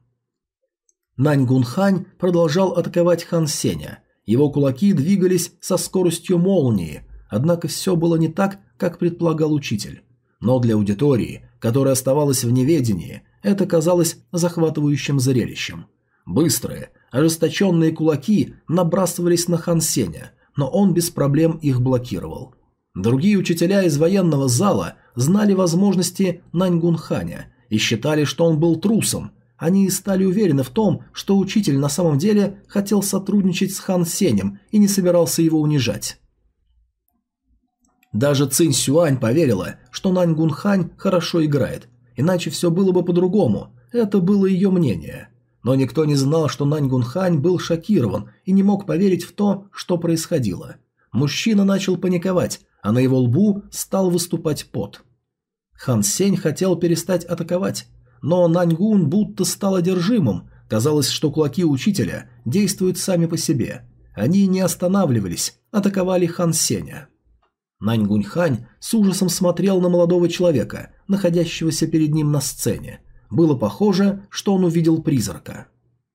Наньгун Хань продолжал атаковать Хан Сеня. Его кулаки двигались со скоростью молнии, однако все было не так, как предполагал учитель. Но для аудитории, которая оставалась в неведении, это казалось захватывающим зрелищем. Быстрые, ожесточенные кулаки набрасывались на Хан Сеня, но он без проблем их блокировал. Другие учителя из военного зала знали возможности Наньгун Ханя и считали, что он был трусом. Они стали уверены в том, что учитель на самом деле хотел сотрудничать с Хан Сенем и не собирался его унижать. Даже Цинь Сюань поверила, что Нань Гунхань хорошо играет, иначе все было бы по-другому, это было ее мнение. Но никто не знал, что Нань Гунхань был шокирован и не мог поверить в то, что происходило. Мужчина начал паниковать, а на его лбу стал выступать пот. Хан Сень хотел перестать атаковать, но Наньгун будто стал одержимым, казалось, что кулаки учителя действуют сами по себе. Они не останавливались, атаковали Хан Сеня. Нань Гуньхань с ужасом смотрел на молодого человека, находящегося перед ним на сцене. Было похоже, что он увидел призрака.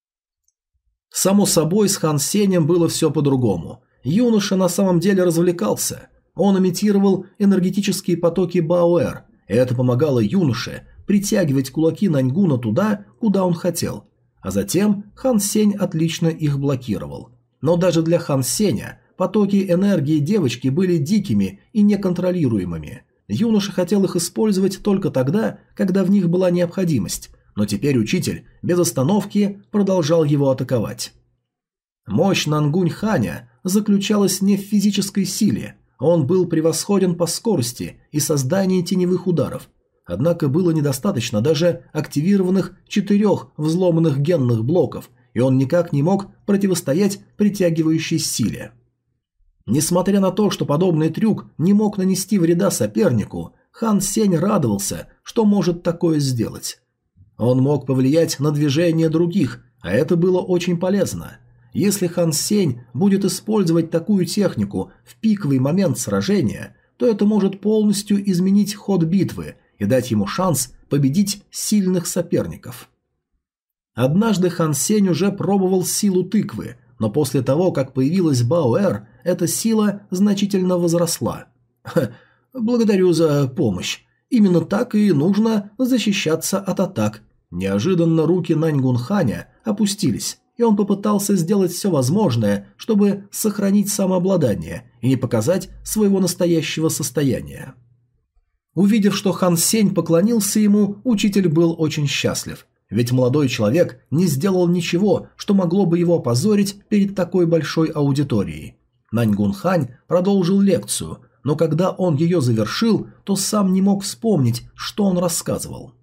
Само собой, с Хан Сенем было все по-другому. Юноша на самом деле развлекался. Он имитировал энергетические потоки Баоэр, и это помогало юноше притягивать кулаки Наньгуна туда, куда он хотел. А затем Хан Сень отлично их блокировал. Но даже для Хан Сеня потоки энергии девочки были дикими и неконтролируемыми. Юноша хотел их использовать только тогда, когда в них была необходимость, но теперь учитель без остановки продолжал его атаковать. Мощь Нангунь-ханя заключалась не в физической силе, он был превосходен по скорости и создании теневых ударов, однако было недостаточно даже активированных 4 взломанных генных блоков, и он никак не мог противостоять притягивающей силе. Несмотря на то, что подобный трюк не мог нанести вреда сопернику, Хан Сень радовался, что может такое сделать. Он мог повлиять на движение других, а это было очень полезно. Если Хан Сень будет использовать такую технику в пиковый момент сражения, то это может полностью изменить ход битвы и дать ему шанс победить сильных соперников. Однажды Хан Сень уже пробовал силу тыквы, но после того, как появилась Баоэр, эта сила значительно возросла. «Благодарю за помощь. Именно так и нужно защищаться от атак». Неожиданно руки Нань Гунханя опустились, и он попытался сделать все возможное, чтобы сохранить самообладание и не показать своего настоящего состояния. Увидев, что Хан Сень поклонился ему, учитель был очень счастлив. Ведь молодой человек не сделал ничего, что могло бы его опозорить перед такой большой аудиторией. Нань Гунхань продолжил лекцию, но когда он ее завершил, то сам не мог вспомнить, что он рассказывал.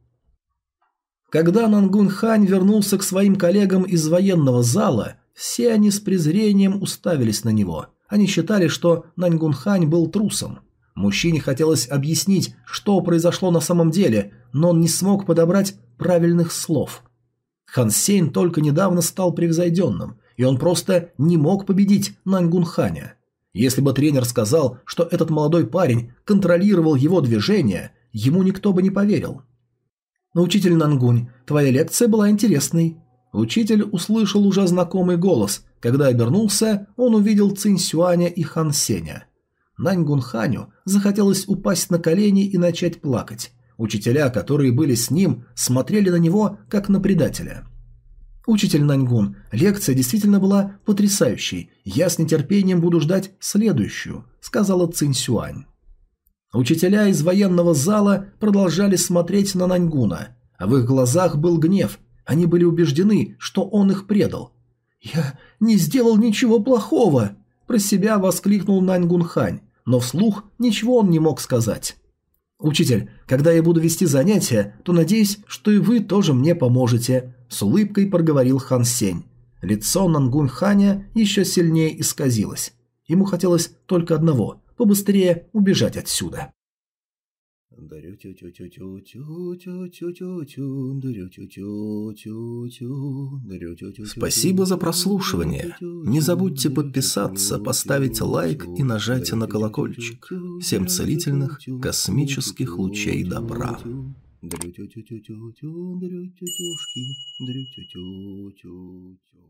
Когда Нань Гунхань вернулся к своим коллегам из военного зала, все они с презрением уставились на него. Они считали, что Нань Гунхань был трусом. Мужчине хотелось объяснить, что произошло на самом деле, но он не смог подобрать правильных слов. Хан Сень только недавно стал превзойденным, и он просто не мог победить Нань Гунханя. Если бы тренер сказал, что этот молодой парень контролировал его движения, ему никто бы не поверил. «Учитель Нангунь, твоя лекция была интересной». Учитель услышал уже знакомый голос. Когда обернулся, он увидел Цинь Сюаня и Хан Сеня. Нань Гунханю захотелось упасть на колени и начать плакать. Учителя, которые были с ним, смотрели на него, как на предателя. «Учитель Наньгун, лекция действительно была потрясающей. Я с нетерпением буду ждать следующую», — сказала Цинь Сюань. Учителя из военного зала продолжали смотреть на Наньгуна, а в их глазах был гнев. Они были убеждены, что он их предал. «Я не сделал ничего плохого!» – про себя воскликнул Нань Гунхань, но вслух ничего он не мог сказать. «Учитель, когда я буду вести занятия, то надеюсь, что и вы тоже мне поможете», – с улыбкой проговорил Хан Сень. Лицо Нань Гунханя еще сильнее исказилось. Ему хотелось только одного – побыстрее убежать отсюда. Спасибо за прослушивание. Не забудьте подписаться, поставить лайк и нажать на колокольчик. Всем целительных космических лучей добра. Дрю-тю-тю-тю-тю-тю, дрю-тю-тю-тюшки, дрю-тю-тю-тю-тю.